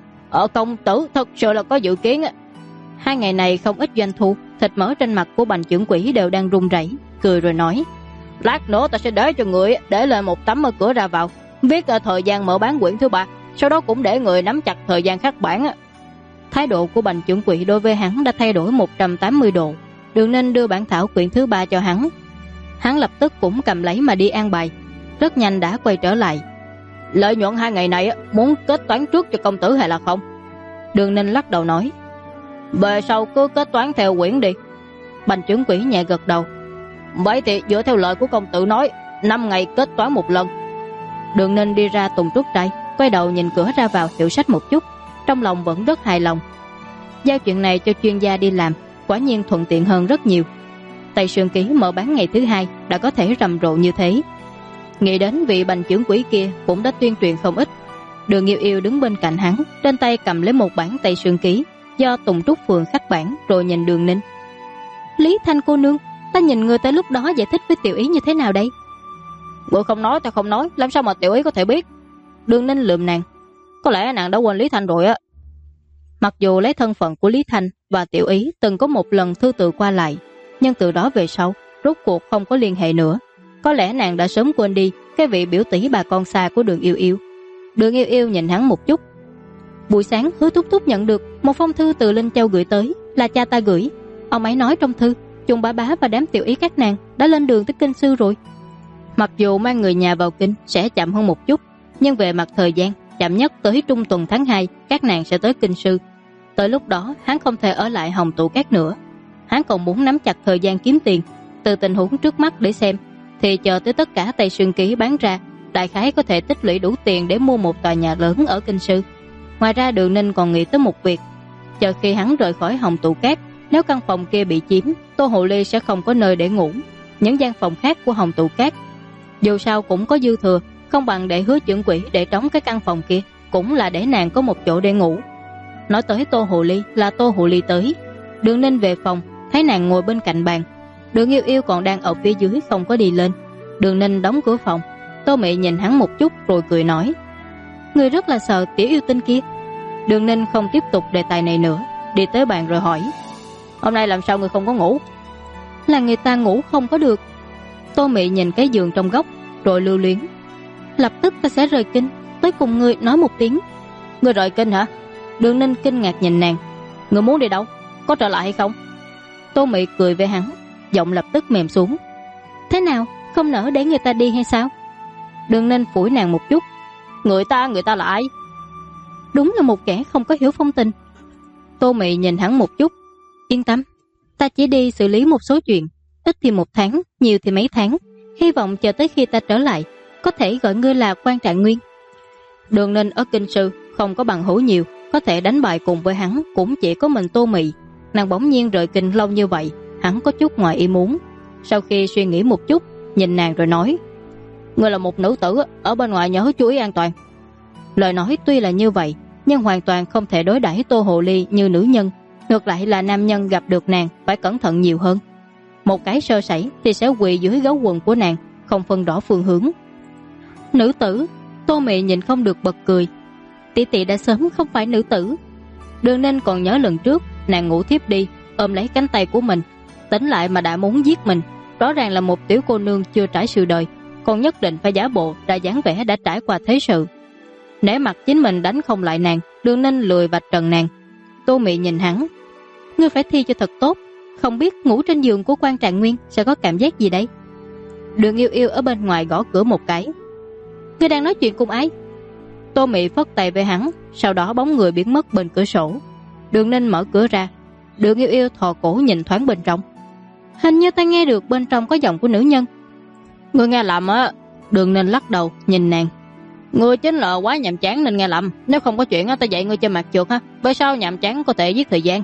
Ở công tử thật sự là có dự kiến. 2 ngày này không ít doanh thu, thịt mỡ trên mặt của Bành trưởng quỹ đều đang run rẩy, cười rồi nói: lát nữa ta sẽ để cho người để lên một tấm ở cửa ra vào, viết thời gian mở bán quyển thứ ba, sau đó cũng để người nắm chặt thời gian khắc bản. Thái độ của Bành trưởng quỹ đối với hắn đã thay đổi 180 độ. Đường Ninh đưa bản thảo quyển thứ ba cho hắn. Hắn lập tức cũng cầm lấy mà đi an bài, rất nhanh đã quay trở lại. Lợi nhuận 2 ngày này muốn kết toán trước cho công tử hay là không? Đường Ninh lắc đầu nói: về sau cứ kết toán theo quyển đi. Bành trưởng quỹ nhẹ gật đầu: vậy thì dựa theo lời của công tử nói, 5 ngày kết toán một lần. Đường Ninh đi ra Tùng Trúc Trai, quay đầu nhìn cửa ra vào hiệu sách một chút, trong lòng vẫn rất hài lòng. Giao chuyện này cho chuyên gia đi làm, quả nhiên thuận tiện hơn rất nhiều. Tây Sương Ký mở bán ngày thứ hai đã có thể rầm rộ như thế. Nghĩ đến vị Bành trưởng quỹ kia cũng đã tuyên truyền không ít. Đường Yêu Yêu đứng bên cạnh hắn, trên tay cầm lấy một bản Tây Sương Ký do Tùng Trúc Phường khắc bản, rồi nhìn Đường Ninh: Lý Thanh cô nương, ta nhìn người tới lúc đó giải thích với Tiểu Ý như thế nào đây? Người không nói ta không nói, làm sao mà Tiểu Ý có thể biết? Đường Ninh lườm nàng: có lẽ nàng đã quên Lý Thanh rồi á. Mặc dù lấy thân phận của Lý Thanh và Tiểu Ý từng có một lần thư từ qua lại, nhưng từ đó về sau rốt cuộc không có liên hệ nữa. Có lẽ nàng đã sớm quên đi cái vị biểu tỷ bà con xa của Đường Yêu Yêu. Đường Yêu Yêu nhìn hắn một chút: buổi sáng Hứa thúc thúc nhận được một phong thư từ Linh Châu gửi tới, là cha ta gửi. Ông ấy nói trong thư Chung bá bá và đám Tiểu Ý các nàng đã lên đường tới Kinh Sư rồi. Mặc dù mang người nhà vào kinh sẽ chậm hơn một chút, nhưng về mặt thời gian, chậm nhất tới trung tuần tháng 2 các nàng sẽ tới Kinh Sư. Tới lúc đó hắn không thể ở lại Hồng Tụ Cát nữa. Hắn còn muốn nắm chặt thời gian kiếm tiền. Từ tình huống trước mắt để xem, thì chờ tới tất cả Tây Sương Ký bán ra, đại khái có thể tích lũy đủ tiền để mua một tòa nhà lớn ở Kinh Sư. Ngoài ra Đường Ninh còn nghĩ tới một việc: chờ khi hắn rời khỏi Hồng Tụ Cát, nếu căn phòng kia bị chiếm, Tô Hồ Ly sẽ không có nơi để ngủ. Những gian phòng khác của Hồng Tụ Cát dù sao cũng có dư thừa, không bằng để Hứa trưởng quỹ để trống cái căn phòng kia, cũng là để nàng có một chỗ để ngủ. Nói tới Tô Hồ Ly là Tô Hồ Ly tới. Đường Ninh về phòng, thấy nàng ngồi bên cạnh bàn. Đường Yêu Yêu còn đang ở phía dưới không có đi lên. Đường Ninh đóng cửa phòng. Tô Mị nhìn hắn một chút rồi cười nói: người rất là sợ tiểu yêu tinh kia. Đường Ninh không tiếp tục đề tài này nữa, đi tới bàn rồi hỏi: hôm nay làm sao người không có ngủ? Là người ta ngủ không có được. Tô Mị nhìn cái giường trong góc rồi lưu luyến: lập tức ta sẽ rời kinh, tới cùng người nói một tiếng. Người rời kinh hả? Đường Ninh kinh ngạc nhìn nàng: người muốn đi đâu? Có trở lại hay không? Tô Mị cười với hắn, giọng lập tức mềm xuống: thế nào, không nỡ để người ta đi hay sao? Đường Ninh phủi nàng một chút: người ta là ai? Đúng là một kẻ không có hiểu phong tình. Tô Mị nhìn hắn một chút: yên tâm, ta chỉ đi xử lý một số chuyện, ít thì 1 tháng, nhiều thì mấy tháng. Hy vọng chờ tới khi ta trở lại, có thể gọi ngươi là Quan Trạng Nguyên. Đường Ninh ở Kinh Sư không có bằng hữu nhiều, có thể đánh bại cùng với hắn cũng chỉ có mình Tô Mị. Nàng bỗng nhiên rời kinh lâu như vậy, hắn có chút ngoài ý muốn. Sau khi suy nghĩ một chút, nhìn nàng rồi nói: ngươi là một nữ tử, ở bên ngoài nhớ chú ý an toàn. Lời nói tuy là như vậy, nhưng hoàn toàn không thể đối đãi Tô Hồ Ly như nữ nhân. Ngược lại là nam nhân gặp được nàng phải cẩn thận nhiều hơn. Một cái sơ sẩy thì sẽ quỳ dưới gấu quần của nàng, không phân rõ phương hướng. Nữ tử? Tô Mị nhìn không được bật cười: tỷ tỷ đã sớm không phải nữ tử. Đường Ninh còn nhớ lần trước nàng ngủ thiếp đi, ôm lấy cánh tay của mình, tỉnh lại mà đã muốn giết mình. Rõ ràng là một tiểu cô nương chưa trải sự đời, còn nhất định phải giả bộ ra dáng vẻ đã trải qua thế sự. Nể mặt chính mình đánh không lại nàng, Đường Ninh lười vạch trần nàng. Tô Mị nhìn hắn: ngươi phải thi cho thật tốt, không biết ngủ trên giường của Quan Trạng Nguyên sẽ có cảm giác gì đấy. Đường Yêu Yêu ở bên ngoài gõ cửa một cái: ngươi đang nói chuyện cùng ai? Tô Mị phất tay với hắn, sau đó bóng người biến mất bên cửa sổ. Đường Ninh mở cửa ra. Đường Yêu Yêu thò cổ nhìn thoáng bên trong. Hình như ta nghe được bên trong có giọng của nữ nhân. Ngươi nghe lầm á. Đường Ninh lắc đầu nhìn nàng. Ngươi chính là quá nhàm chán nên nghe lầm. Nếu không có chuyện á, ta dạy ngươi chơi mặt trượt ha. Bởi sao nhàm chán có thể giết thời gian.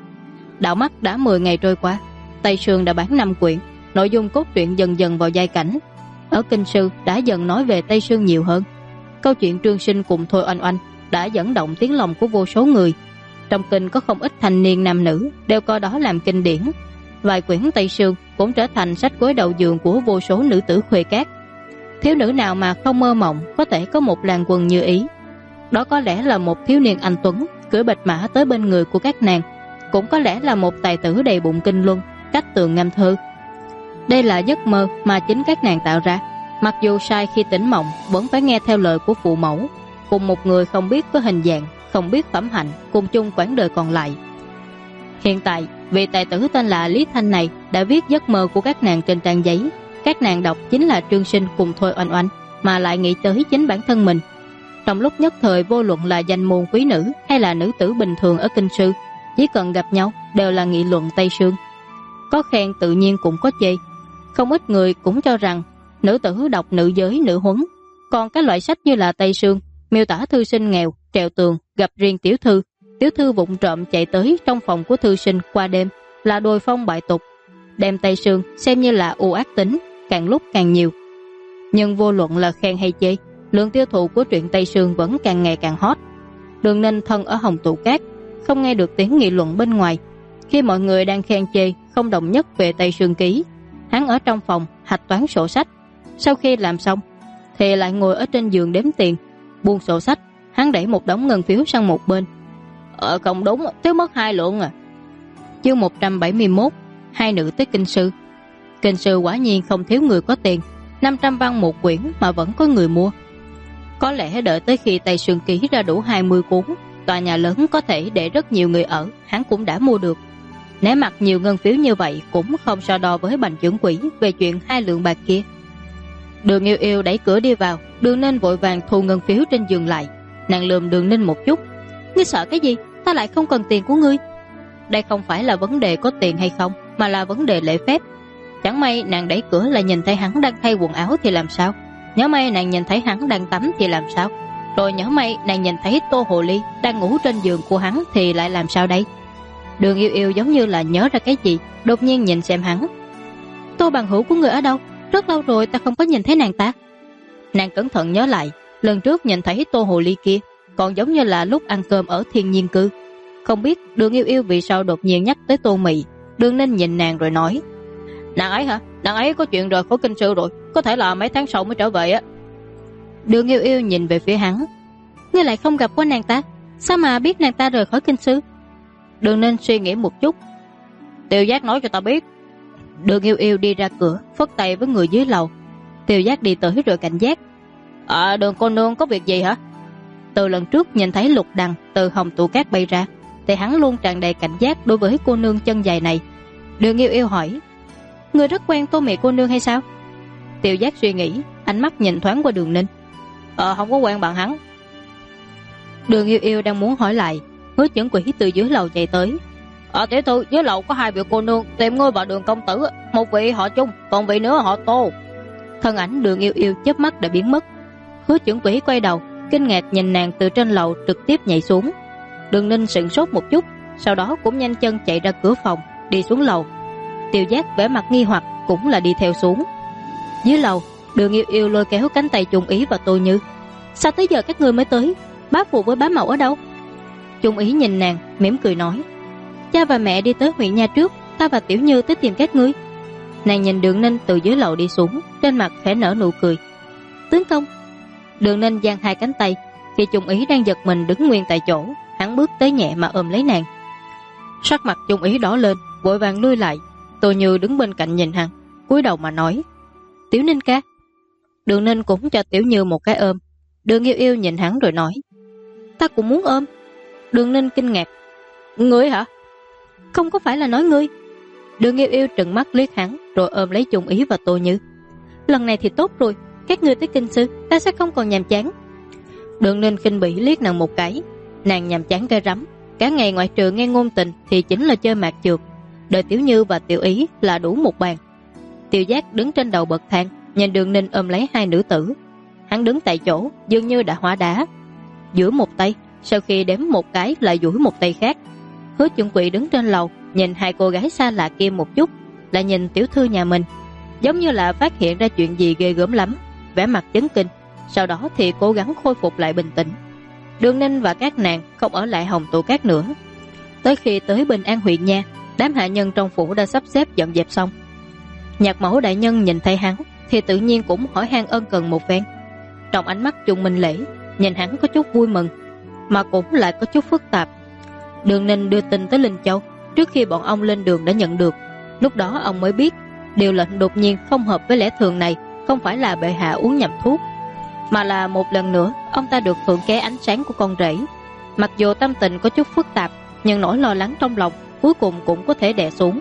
Đảo mắt đã 10 ngày trôi qua. Tây Sương đã bán 5 quyển. Nội dung cốt truyện dần dần vào giai cảnh. Ở kinh sư đã dần nói về Tây Sương nhiều hơn. Câu chuyện Trương Sinh cùng Thôi Oanh Oanh đã dẫn động tiếng lòng của vô số người. Trong kinh có không ít thanh niên nam nữ đều coi đó làm kinh điển. Vài quyển Tây Sương cũng trở thành sách gối đầu giường của vô số nữ tử khuê cát. Thiếu nữ nào mà không mơ mộng có thể có một làng quần như ý. Đó có lẽ là một thiếu niên anh tuấn cưỡi bạch mã tới bên người của các nàng, cũng có lẽ là một tài tử đầy bụng kinh luân, cách tường ngâm thơ. Đây là giấc mơ mà chính các nàng tạo ra. Mặc dù sai khi tỉnh mộng vẫn phải nghe theo lời của phụ mẫu, cùng một người không biết có hình dạng, không biết phẩm hạnh, cùng chung quãng đời còn lại. Hiện tại vị tài tử tên là Lý Thanh này đã viết giấc mơ của các nàng trên trang giấy. Các nàng đọc chính là Trương Sinh cùng Thôi Oanh Oanh, mà lại nghĩ tới chính bản thân mình. Trong lúc nhất thời, vô luận là danh môn quý nữ hay là nữ tử bình thường ở kinh sư, chỉ cần gặp nhau đều là nghị luận Tây Sương. Có khen tự nhiên cũng có chê. Không ít người cũng cho rằng nữ tử đọc nữ giới nữ huấn. Còn cái loại sách như là Tây Sương miêu tả thư sinh nghèo trèo tường gặp riêng tiểu thư vụng trộm chạy tới trong phòng của thư sinh qua đêm là đồi phong bại tục, đem Tây Sương xem như là u ác tính, càng lúc càng nhiều. Nhưng vô luận là khen hay chê, lượng tiêu thụ của truyện Tây Sương vẫn càng ngày càng hot. Đường Ninh thân ở Hồng Tụ Cát, không nghe được tiếng nghị luận bên ngoài. Khi mọi người đang khen chê không đồng nhất về Tây Sương ký, hắn ở trong phòng hạch toán sổ sách. Sau khi làm xong thì lại ngồi ở trên giường đếm tiền. Buông sổ sách, hắn đẩy một đống ngân phiếu sang một bên. Không đúng, thiếu mất 2 lượng à. Chương 171, hai nữ tới kinh sư. Kinh sư quả nhiên không thiếu người có tiền, 500 văn một quyển mà vẫn có người mua. Có lẽ đợi tới khi Tây Sương ký ra đủ 20 cuốn, tòa nhà lớn có thể để rất nhiều người ở, hắn cũng đã mua được. Nể mặt nhiều ngân phiếu như vậy cũng không so đo với Bành trưởng quỹ về chuyện 2 lượng bạc kia. Đường Yêu Yêu đẩy cửa đi vào. Đường Ninh vội vàng thu ngân phiếu trên giường lại. Nàng lườm Đường Ninh một chút. Ngươi sợ cái gì? Ta lại không cần tiền của ngươi. Đây không phải là vấn đề có tiền hay không, mà là vấn đề lễ phép. Chẳng may nàng đẩy cửa là nhìn thấy hắn đang thay quần áo thì làm sao? Nhớ may nàng nhìn thấy hắn đang tắm thì làm sao? Rồi nhớ may nàng nhìn thấy Tô Hồ Ly đang ngủ trên giường của hắn thì lại làm sao đây? Đường Yêu Yêu giống như là nhớ ra cái gì, đột nhiên nhìn xem hắn. Tô bằng hữu của người ở đâu? Rất lâu rồi ta không có nhìn thấy nàng ta. Nàng cẩn thận nhớ lại, lần trước nhìn thấy Tô Hồ Ly kia còn giống như là lúc ăn cơm ở Thiên Nhiên Cư. Không biết Đường Yêu Yêu vì sao đột nhiên nhắc tới Tô Mị. Đường Ninh nhìn nàng rồi nói, nàng ấy hả? Nàng ấy có chuyện rời khỏi kinh sư rồi, có thể là mấy tháng sau mới trở về á. Đường Yêu Yêu nhìn về phía hắn. Ngươi lại không gặp qua nàng ta, sao mà biết nàng ta rời khỏi kinh sư? Đường Ninh suy nghĩ một chút. Tiêu Giác nói cho ta biết. Đường Yêu Yêu đi ra cửa, phất tay với người dưới lầu. Tiêu Giác đi tới rồi cảnh giác. Đường cô nương có việc gì hả? Từ lần trước nhìn thấy Lục Đằng từ Hồng Tụ Cát bay ra thì hắn luôn tràn đầy cảnh giác đối với cô nương chân dài này. Đường Yêu Yêu hỏi, người rất quen Tô Mị cô nương hay sao? Tiêu Giác suy nghĩ, ánh mắt nhìn thoáng qua Đường Ninh. Không có quen bạn hắn. Đường Yêu Yêu đang muốn hỏi lại, Hứa Chưởng Quỷ từ dưới lầu chạy tới. Tiểu thư, dưới lầu có 2 vị cô nương tìm ngươi và Đường công tử, một vị họ Chung, còn vị nữa họ Tô. Thân ảnh Đường Yêu Yêu chớp mắt đã biến mất. Hứa Chưởng Quỷ quay đầu, kinh ngạc nhìn nàng từ trên lầu trực tiếp nhảy xuống. Đường Ninh sững sốt một chút, sau đó cũng nhanh chân chạy ra cửa phòng, đi xuống lầu. Tiêu Giác vẻ mặt nghi hoặc cũng là đi theo xuống. Dưới lầu, Đường Yêu Yêu lôi kéo cánh tay Trung Ý và Tô Như. Sao tới giờ các ngươi mới tới? Bá phụ với bá mẫu ở đâu? Trung Ý nhìn nàng mỉm cười nói, cha và mẹ đi tới huyện nha trước, ta và Tiểu Như tới tìm các ngươi. Nàng nhìn Đường Ninh từ dưới lầu đi xuống, trên mặt khẽ nở nụ cười. Tướng công. Đường Ninh giang 2 cánh tay. Khi Trung Ý đang giật mình đứng nguyên tại chỗ, hắn bước tới nhẹ mà ôm lấy nàng. Sắc mặt Trung Ý đỏ lên, vội vàng lui lại. Tô Như đứng bên cạnh nhìn hắn, cúi đầu mà nói, Tiểu Ninh ca. Đường Ninh cũng cho Tiểu Như một cái ôm. Đường Yêu Yêu nhìn hắn rồi nói, ta cũng muốn ôm. Đường Ninh kinh ngạc, ngươi hả? Không có phải là nói ngươi. Đường Yêu Yêu trừng mắt liếc hắn, rồi ôm lấy Trung Ý và Tô Như. Lần này thì tốt rồi, các ngươi tới kinh sư, ta sẽ không còn nhàm chán. Đường Ninh khinh bỉ liếc nàng một cái. Nàng nhằm chán cái rắm, cả ngày ngoại trừ nghe ngôn tình thì chính là chơi mạc trượt. Đời Tiểu Như và Tiểu Ý là đủ một bàn. Tiểu Giác đứng trên đầu bậc thang, nhìn Đường Ninh ôm lấy hai nữ tử. Hắn đứng tại chỗ dường như đã hóa đá, duỗi một tay, sau khi đếm một cái lại duỗi một tay khác. Hứa Chuẩn Quỷ đứng trên lầu, nhìn hai cô gái xa lạ kia một chút, lại nhìn tiểu thư nhà mình, giống như là phát hiện ra chuyện gì ghê gớm lắm, vẻ mặt chấn kinh. Sau đó thì cố gắng khôi phục lại bình tĩnh. Đường Ninh và các nàng không ở lại Hồng Tụ Cát nữa. Tới khi tới Bình An huyện nha, đám hạ nhân trong phủ đã sắp xếp dọn dẹp xong. Nhạc mẫu đại nhân nhìn thấy hắn thì tự nhiên cũng hỏi han ân cần một phen. Trong ánh mắt Trung Minh Lễ nhìn hắn có chút vui mừng, mà cũng lại có chút phức tạp. Đường Ninh đưa tin tới Linh Châu trước khi bọn ông lên đường đã nhận được. Lúc đó ông mới biết điều lệnh đột nhiên không hợp với lẽ thường này không phải là bệ hạ uống nhầm thuốc, mà là một lần nữa ông ta được hưởng ké ánh sáng của con rể. Mặc dù tâm tình có chút phức tạp, nhưng nỗi lo lắng trong lòng cuối cùng cũng có thể đè xuống.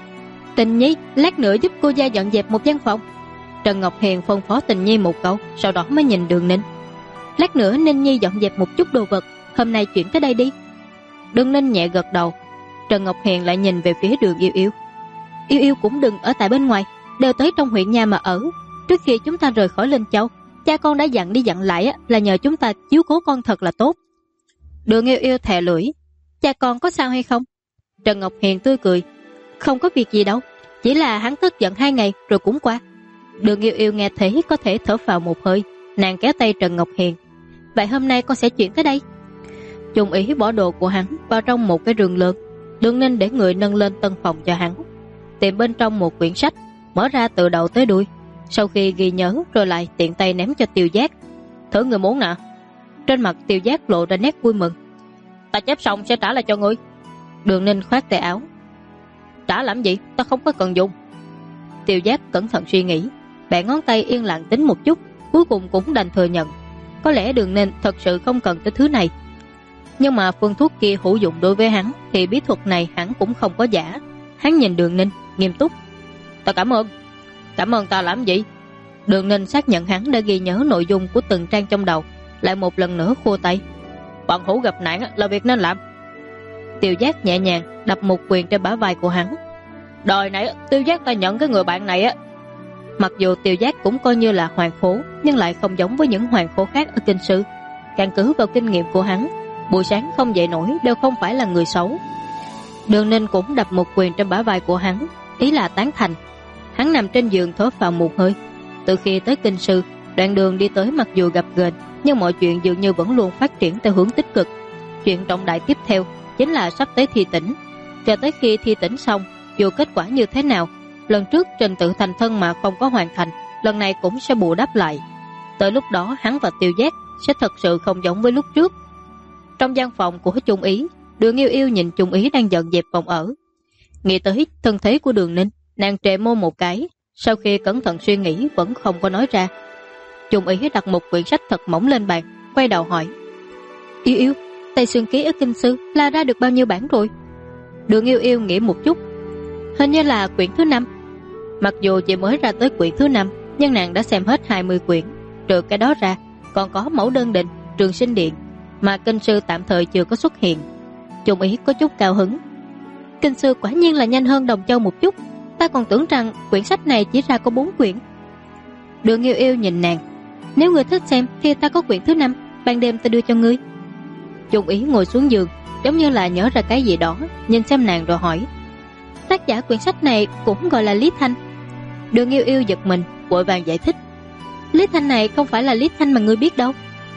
Tình Nhi, lát nữa giúp cô gia dọn dẹp một gian phòng. Trần Ngọc Hiền phân phó Tình Nhi một câu, sau đó mới nhìn Đường Ninh. Lát nữa Ninh Nhi dọn dẹp một chút đồ vật, hôm nay chuyển tới đây đi. Đường Ninh nhẹ gật đầu. Trần Ngọc Hiền lại nhìn về phía Đường Yêu Yêu. Yêu Yêu cũng đừng ở tại bên ngoài, đều tới trong huyện nhà mà ở. Trước khi chúng ta rời khỏi Linh Châu, cha con đã dặn đi dặn lại là nhờ chúng ta chiếu cố con thật là tốt. Đường Yêu Yêu thè lưỡi. Cha con có sao hay không? Trần Ngọc Hiền tươi cười. Không có việc gì đâu, chỉ là hắn tức giận 2 ngày rồi cũng qua. Đường Yêu Yêu nghe thấy có thể thở phào một hơi, nàng kéo tay Trần Ngọc Hiền. Vậy hôm nay con sẽ chuyển tới đây. Trung Ý bỏ đồ của hắn vào trong một cái rừng lớn. Đường Ninh để người nâng lên tân phòng cho hắn, tìm bên trong một quyển sách, mở ra từ đầu tới đuôi. Sau khi ghi nhớ rồi lại tiện tay ném cho Tiêu Giác. Thử người muốn nè. Trên mặt Tiêu Giác lộ ra nét vui mừng. Ta chép xong sẽ trả lại cho ngươi. Đường Ninh khoát tay áo. Trả làm gì, ta không có cần dùng. Tiêu Giác cẩn thận suy nghĩ, bẻ ngón tay yên lặng tính một chút, cuối cùng cũng đành thừa nhận. Có lẽ Đường Ninh thật sự không cần tới thứ này, nhưng mà phương thuốc kia hữu dụng đối với hắn thì bí thuật này hắn cũng không có giả. Hắn nhìn Đường Ninh nghiêm túc. Ta cảm ơn. Cảm ơn ta làm gì? Đường Ninh xác nhận hắn đã ghi nhớ nội dung của từng trang trong đầu, lại một lần nữa khua tay. Bọn hữu gặp nạn là việc nên làm. Tiêu Giác nhẹ nhàng đập một quyền trên bả vai của hắn. Đời này Tiêu Giác ta nhận cái người bạn này á. Mặc dù Tiêu Giác cũng coi như là hoàng phố, nhưng lại không giống với những hoàng phố khác ở kinh sư. Căn cứ vào kinh nghiệm của hắn, buổi sáng không dậy nổi đều không phải là người xấu. Đường Ninh cũng đập một quyền trên bả vai của hắn, ý là tán thành. Hắn nằm trên giường thở phào một hơi. Từ khi tới kinh sư, đoạn đường đi tới mặc dù gặp ghềnh, nhưng mọi chuyện dường như vẫn luôn phát triển theo hướng tích cực. Chuyện trọng đại tiếp theo chính là sắp tới thi tỉnh. Cho tới khi thi tỉnh xong, dù kết quả như thế nào, lần trước trình tự thành thân mà không có hoàn thành, lần này cũng sẽ bù đắp lại. Tới lúc đó hắn và Tiêu Giác sẽ thật sự không giống với lúc trước. Trong gian phòng của Trung Ý, Đường Yêu Yêu nhìn Trung Ý đang dọn dẹp phòng ở. Nghĩ tới thân thế của Đường Ninh, nàng trệ môi một cái, sau khi cẩn thận suy nghĩ vẫn không có nói ra. Trung Ý đặt một quyển sách thật mỏng lên bàn, quay đầu hỏi. Yêu Yêu, Tây Xương Ký ở kinh sư là ra được bao nhiêu bản rồi? Đường Yêu Yêu nghĩ một chút. Hình như là quyển thứ 5. Mặc dù chỉ mới ra tới quyển thứ 5, nhưng nàng đã xem hết 20 quyển. Trừ cái đó ra, còn có Mẫu Đơn Định, Trường Sinh Điện, mà kinh sư tạm thời chưa có xuất hiện. Trung Ý có chút cao hứng. Kinh sư quả nhiên là nhanh hơn Đồng Châu một chút. Ta còn tưởng rằng quyển sách này chỉ ra có 4 quyển. Đường Yêu Yêu nhìn nàng. Nếu ngươi thích xem thì ta có quyển thứ 5, ban đêm ta đưa cho ngươi. Trung Ý ngồi xuống giường, giống như là nhớ ra cái gì đó, nhìn xem nàng rồi hỏi. Tác giả quyển sách này cũng gọi là Lý Thanh. Đường Yêu Yêu giật mình, vội vàng giải thích. Lý Thanh này không phải là Lý Thanh mà ngươi biết đâu.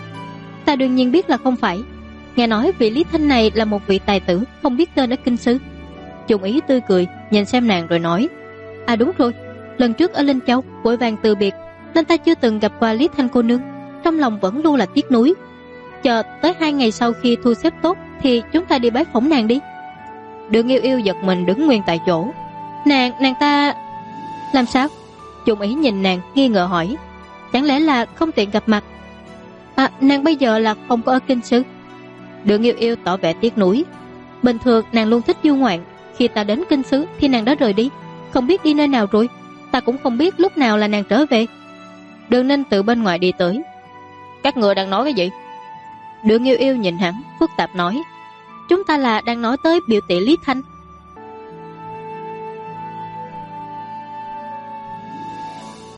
Ta đương nhiên biết là không phải. Nghe nói vị Lý Thanh này là một vị tài tử không biết tên ở kinh sư. Trung Ý tươi cười, nhìn xem nàng rồi nói. À đúng rồi, lần trước ở Linh Châu vội vàng từ biệt, nên ta chưa từng gặp qua Lý Thanh cô nương, trong lòng vẫn luôn là tiếc nuối. Chờ tới 2 ngày sau khi thu xếp tốt thì chúng ta đi bái phỏng nàng đi. Đường Yêu Yêu giật mình đứng nguyên tại chỗ. Nàng ta... Làm sao? Trung Ý nhìn nàng nghi ngờ hỏi. Chẳng lẽ là không tiện gặp mặt? À, nàng bây giờ là không có ở kinh sư. Đường Yêu Yêu tỏ vẻ tiếc nuối. Bình thường nàng luôn thích du ngoạn, khi ta đến kinh sư thì nàng đã rời đi, không biết đi nơi nào rồi. Ta cũng không biết lúc nào là nàng trở về. Đường Ninh từ bên ngoài đi tới. Các người đang nói cái gì? Đường Yêu Yêu nhìn hắn, phức tạp nói, chúng ta là đang nói tới biểu tỷ Lý Thanh.